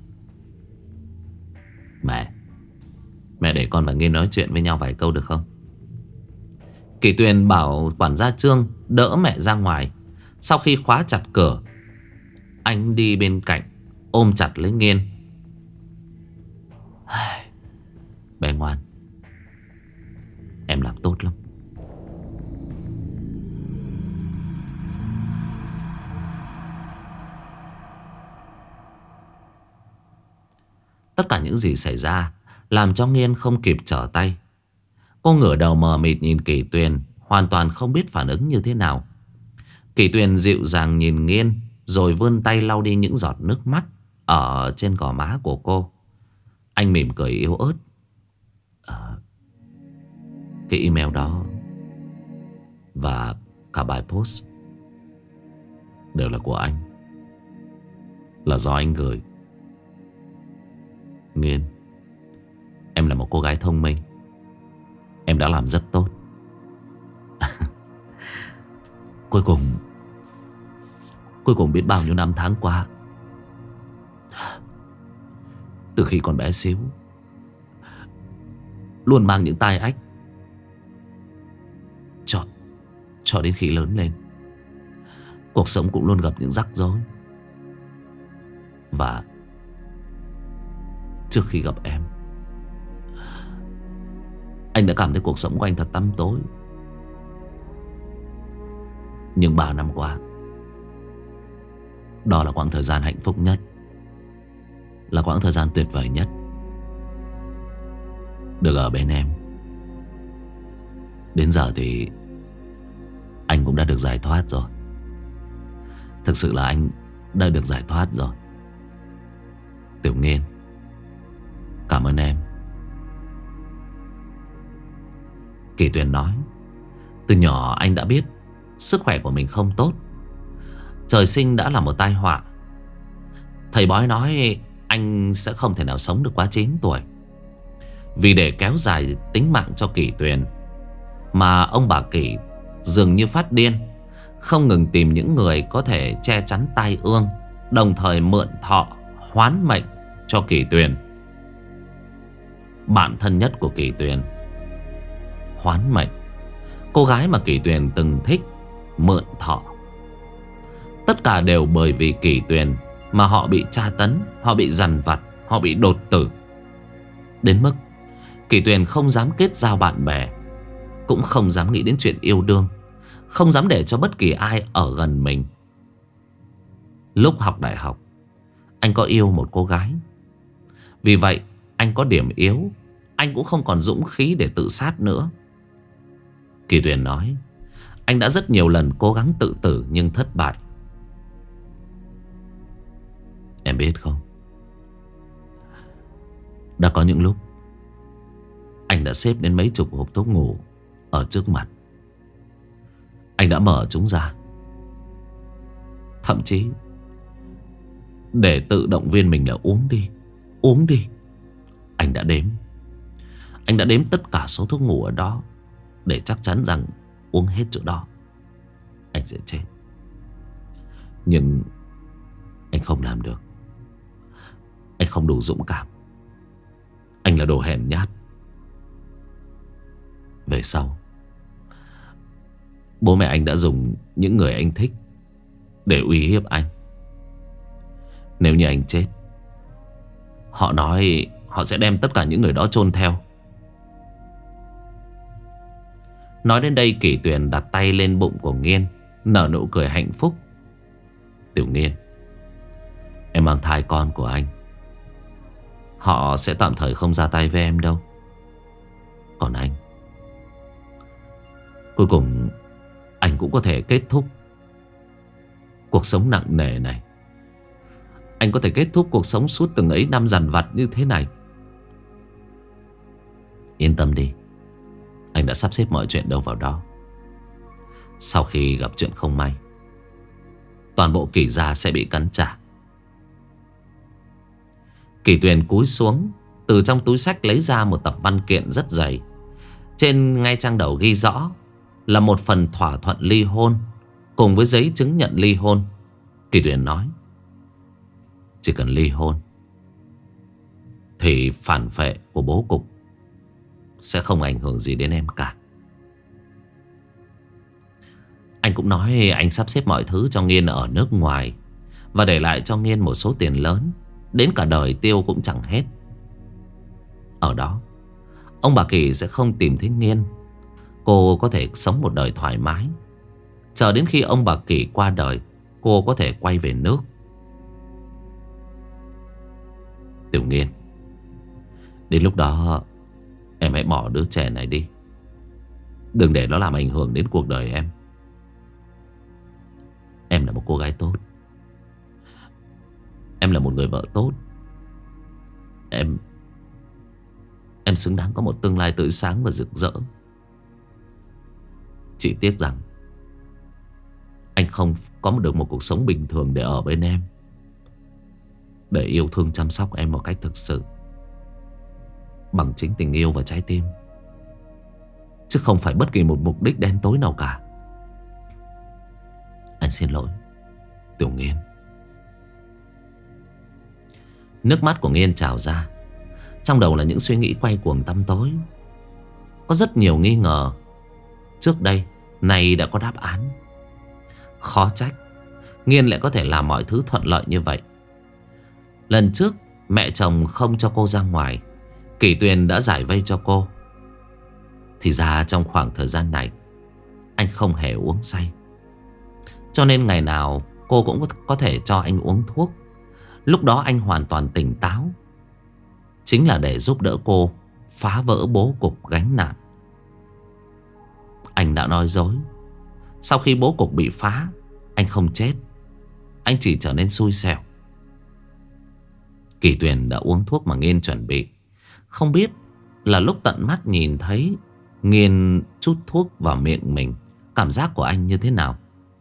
Mẹ để con và Nghiên nói chuyện với nhau vài câu được không? Kỷ Tuyền bảo quản gia Trương đỡ mẹ ra ngoài. Sau khi khóa chặt cửa, anh đi bên cạnh ôm chặt lấy Nghiên. Bé ngoan, em làm tốt lắm. Tất cả những gì xảy ra làm cho Nghiên không kịp trở tay. Cô ngửa đầu mờ mịt nhìn Kỷ Tuyền, hoàn toàn không biết phản ứng như thế nào. Kỷ Tuyền dịu dàng nhìn Nghiên, rồi vươn tay lau đi những giọt nước mắt ở trên gò má của cô. Anh mỉm cười yếu ớt. Cái email đó và cả bài post đều là của anh, là do anh gửi. Nghiên, em là một cô gái thông minh. Em đã làm rất tốt. Cuối cùng biết bao nhiêu năm tháng qua, từ khi còn bé xíu, luôn mang những tai ách, cho đến khi lớn lên, cuộc sống cũng luôn gặp những rắc rối. Và Trước khi gặp em, anh đã cảm thấy cuộc sống của anh thật tăm tối. Nhưng 3 năm qua, đó là quãng thời gian hạnh phúc nhất, là quãng thời gian tuyệt vời nhất. Được ở bên em. Đến giờ thì anh cũng đã được giải thoát rồi. Thực sự là anh đã được giải thoát rồi. Tiểu Nghiên, cảm ơn em. Kỳ Tuyền nói, từ nhỏ anh đã biết sức khỏe của mình không tốt. Trời sinh đã là một tai họa. Thầy bói nói anh sẽ không thể nào sống được quá 9 tuổi. Vì để kéo dài tính mạng cho Kỳ Tuyền mà ông bà Kỳ dường như phát điên, không ngừng tìm những người có thể che chắn tai ương, đồng thời mượn thọ hoán mệnh cho Kỳ Tuyền. Bạn thân nhất của Kỳ Tuyền, Hoán Mệnh, cô gái mà Kỳ Tuyền từng thích, mượn thọ. Tất cả đều bởi vì Kỳ Tuyền mà họ bị tra tấn, họ bị dằn vặt, họ bị đột tử. Đến mức Kỳ Tuyền không dám kết giao bạn bè, cũng không dám nghĩ đến chuyện yêu đương, không dám để cho bất kỳ ai ở gần mình. Lúc học đại học, anh có yêu một cô gái. Vì vậy anh có điểm yếu, anh cũng không còn dũng khí để tự sát nữa. Kỳ Tuyền nói, anh đã rất nhiều lần cố gắng tự tử nhưng thất bại. Em biết không, đã có những lúc anh đã xếp đến mấy chục hộp thuốc ngủ ở trước mặt. Anh đã mở chúng ra, thậm chí để tự động viên mình là uống đi, uống đi. Anh đã đếm, anh đã đếm tất cả số thuốc ngủ ở đó, để chắc chắn rằng uống hết chỗ đó anh sẽ chết. Nhưng anh không làm được. Anh không đủ dũng cảm. Anh là đồ hèn nhát. Về sau, bố mẹ anh đã dùng những người anh thích để uy hiếp anh. Nếu như anh chết, họ nói họ sẽ đem tất cả những người đó chôn theo. Nói đến đây, Kỳ Tuyền đặt tay lên bụng của Nghiên, nở nụ cười hạnh phúc. Tiểu Nghiên, em mang thai con của anh. Họ sẽ tạm thời không ra tay với em đâu. Còn anh, cuối cùng anh cũng có thể kết thúc cuộc sống nặng nề này. Anh có thể kết thúc cuộc sống suốt từng ấy năm dằn vặt như thế này. Yên tâm đi, anh đã sắp xếp mọi chuyện đâu vào đó. Sau khi gặp chuyện không may, toàn bộ Kỳ gia sẽ bị cắn trả. Kỳ Tuyền cúi xuống, từ trong túi xách lấy ra một tập văn kiện rất dày. Trên ngay trang đầu ghi rõ là một phần thỏa thuận ly hôn cùng với giấy chứng nhận ly hôn. Kỳ Tuyền nói, chỉ cần ly hôn thì phản phệ của bố cục sẽ không ảnh hưởng gì đến em cả. Anh cũng nói anh sắp xếp mọi thứ cho Nghiên ở nước ngoài, và để lại cho Nghiên một số tiền lớn, đến cả đời tiêu cũng chẳng hết. Ở đó, ông bà Kỳ sẽ không tìm thấy Nghiên. Cô có thể sống một đời thoải mái, chờ đến khi ông bà Kỳ qua đời, cô có thể quay về nước. Tiểu Nghiên, đến lúc đó em hãy bỏ đứa trẻ này đi. Đừng để nó làm ảnh hưởng đến cuộc đời em. Em là một cô gái tốt. Em là một người vợ tốt. Em xứng đáng có một tương lai tươi sáng và rực rỡ. Chỉ tiếc rằng anh không có được một cuộc sống bình thường để ở bên em, để yêu thương chăm sóc em một cách thực sự, bằng chính tình yêu và trái tim, chứ không phải bất kỳ một mục đích đen tối nào cả. Anh xin lỗi, Tiểu Nghiên. Nước mắt của Nghiên trào ra. Trong đầu là những suy nghĩ quay cuồng tăm tối. Có rất nhiều nghi ngờ. Trước đây, nay đã có đáp án. Khó trách Nghiên lại có thể làm mọi thứ thuận lợi như vậy. Lần trước Mẹ chồng không cho cô ra ngoài, Kỷ Tuyền đã giải vây cho cô. Thì ra trong khoảng thời gian này anh không hề uống say, cho nên ngày nào cô cũng có thể cho anh uống thuốc. Lúc đó anh hoàn toàn tỉnh táo, chính là để giúp đỡ cô phá vỡ bố cục gánh nặng. Anh đã nói dối. Sau khi bố cục bị phá, anh không chết, anh chỉ trở nên xui xẻo. Kỷ Tuyền đã uống thuốc mà Nghiên chuẩn bị. Không biết là lúc tận mắt nhìn thấy Nghiên chút thuốc vào miệng mình, cảm giác của anh như thế nào.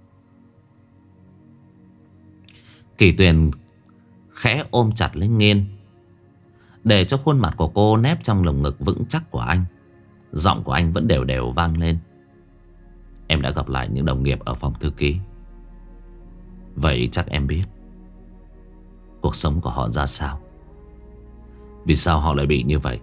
Kỷ Tuyền khẽ ôm chặt lấy Nghiên, để cho khuôn mặt của cô nép trong lồng ngực vững chắc của anh. Giọng của anh vẫn đều đều vang lên. Em đã gặp lại những đồng nghiệp ở phòng thư ký. Vậy chắc em biết cuộc sống của họ ra sao. Vì sao họ lại bị như vậy?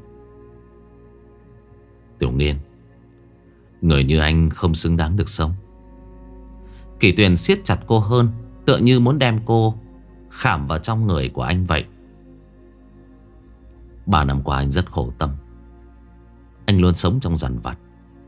Tiểu Nghiên, người như anh không xứng đáng được sống. Kỷ Tuyền siết chặt cô hơn, tựa như muốn đem cô khảm vào trong người của anh vậy. 3 năm qua anh rất khổ tâm. Anh luôn sống trong dằn vặt.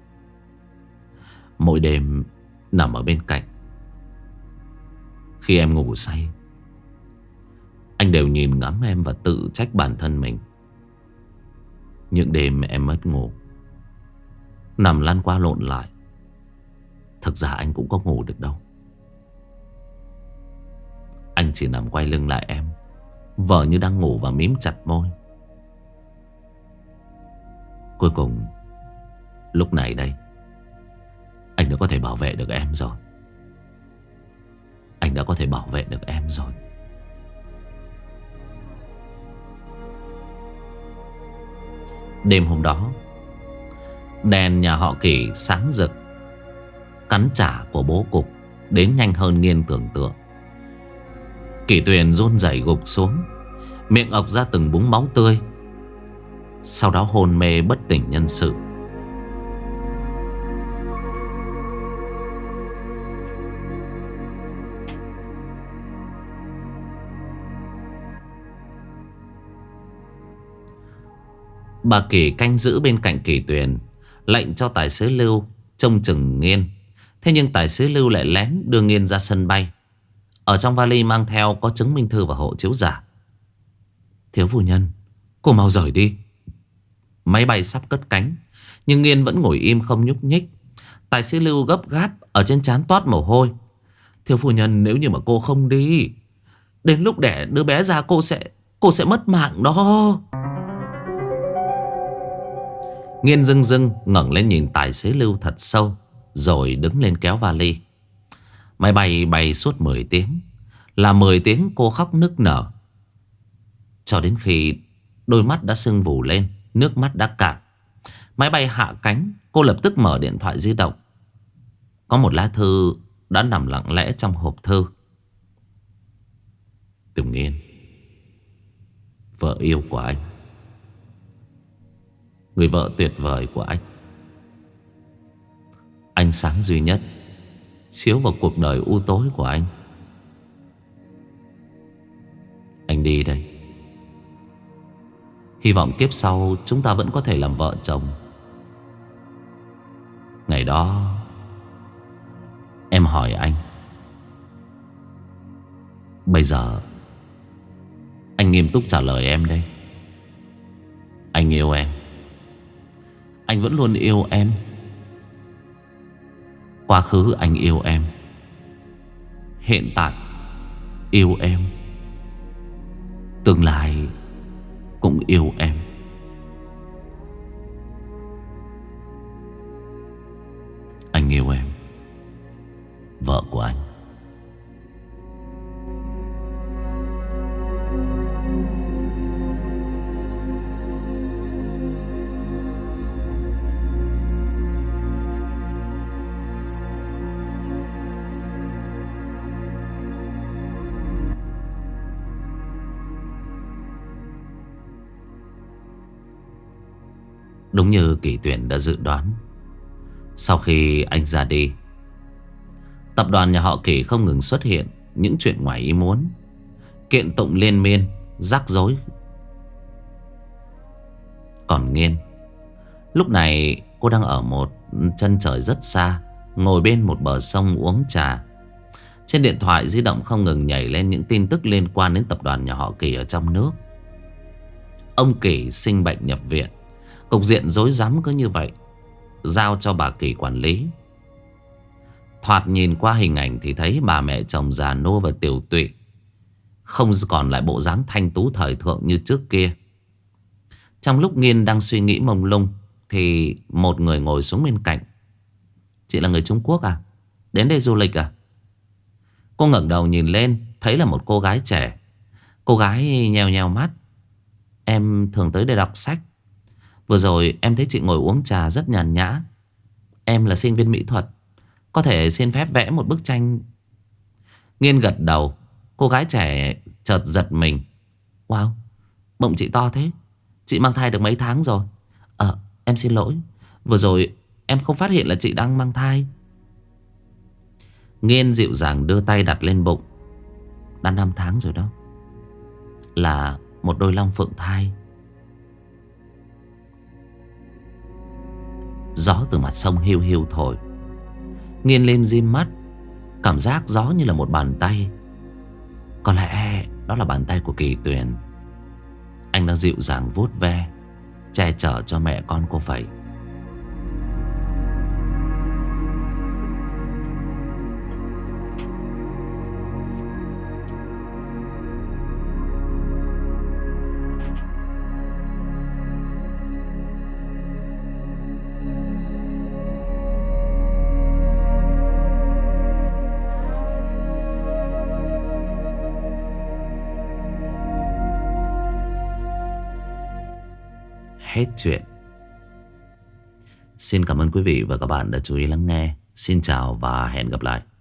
Mỗi đêm nằm ở bên cạnh, khi em ngủ say, anh đều nhìn ngắm em và tự trách bản thân mình. Những đêm em mất ngủ, nằm lăn qua lộn lại, thực ra anh cũng có ngủ được đâu. Anh chỉ nằm quay lưng lại em, vờ như đang ngủ và mím chặt môi. Cuối cùng, lúc này đây, anh đã có thể bảo vệ được em rồi. Anh đã có thể bảo vệ được em rồi. Đêm hôm đó, đèn nhà họ Kỷ sáng rực. Cắn trả của bố cục đến nhanh hơn Nghiên tưởng tượng. Kỷ Tuyền run rẩy gục xuống, miệng ọc ra từng búng máu tươi, sau đó hôn mê bất tỉnh nhân sự. Bà Kỷ canh giữ bên cạnh Kỷ Tuyền, lệnh cho tài xế Lưu trông chừng Nghiên. Thế nhưng tài xế Lưu lại lén đưa Nghiên ra sân bay. Ở trong vali mang theo có chứng minh thư và hộ chiếu giả. Thiếu phu nhân, cô mau rời đi. Máy bay sắp cất cánh, nhưng Nghiên vẫn ngồi im không nhúc nhích. Tài xế Lưu gấp gáp, ở trên trán toát mồ hôi. Thiếu phu nhân, nếu như mà cô không đi, đến lúc đẻ đứa bé ra cô sẽ mất mạng đó. Nghiên dưng dưng ngẩng lên nhìn tài xế Lưu thật sâu, rồi đứng lên kéo vali. Máy bay bay suốt 10 tiếng, là 10 tiếng cô khóc nức nở, cho đến khi đôi mắt đã sưng vù lên, nước mắt đã cạn. Máy bay hạ cánh, cô lập tức mở điện thoại di động. Có một lá thư đã nằm lặng lẽ trong hộp thư. Tiểu Nghiên, vợ yêu của anh, người vợ tuyệt vời của anh, ánh sáng duy nhất chiếu vào cuộc đời u tối của anh. Anh đi đây. Hy vọng kiếp sau chúng ta vẫn có thể làm vợ chồng. Ngày đó em hỏi anh, bây giờ anh nghiêm túc trả lời em đây. Anh yêu em. Anh vẫn luôn yêu em. Quá khứ anh yêu em, hiện tại yêu em, tương lai cũng yêu em. Anh yêu em, vợ của anh. Đúng như Kỷ Tuyền đã dự đoán, sau khi anh ra đi, tập đoàn nhà họ Kỷ không ngừng xuất hiện những chuyện ngoài ý muốn, kiện tụng liên miên, rắc rối Còn Nghiên, lúc này cô đang ở một chân trời rất xa, ngồi bên một bờ sông uống trà. Trên điện thoại di động không ngừng nhảy lên những tin tức liên quan đến tập đoàn nhà họ Kỳ ở trong nước. Ông Kỳ sinh bệnh nhập viện, cục diện rối rắm cứ như vậy, giao cho bà Kỳ quản lý. Thoạt nhìn qua hình ảnh thì thấy bà mẹ chồng già nua và tiểu tụy, không còn lại bộ dáng thanh tú thời thượng như trước kia. Trong lúc Nghiên đang suy nghĩ mông lung thì một người ngồi xuống bên cạnh. Chị là người Trung Quốc à? Đến đây du lịch à? Cô ngẩng đầu nhìn lên, thấy là một cô gái trẻ. Cô gái nheo nheo mắt. Em thường tới đây đọc sách. Vừa rồi em thấy chị ngồi uống trà rất nhàn nhã. Em là sinh viên mỹ thuật, có thể xin phép vẽ một bức tranh. Nghiên gật đầu. Cô gái trẻ chợt giật mình. Wow, bụng chị to thế. Chị mang thai được mấy tháng rồi? Em xin lỗi, vừa rồi em không phát hiện là chị đang mang thai. Nghiên dịu dàng đưa tay đặt lên bụng. Đã 5 tháng rồi đó. Là một đôi long phượng thai. Gió từ mặt sông hiu hiu thổi. Nghiên lim dim mắt. Cảm giác gió như là một bàn tay. Có lẽ đó là bàn tay của Kỳ Tuyền. Anh đang dịu dàng vuốt ve, che chở cho mẹ con cô vậy. Hết chuyện. Xin cảm ơn quý vị và các bạn đã chú ý lắng nghe. Xin chào và hẹn gặp lại.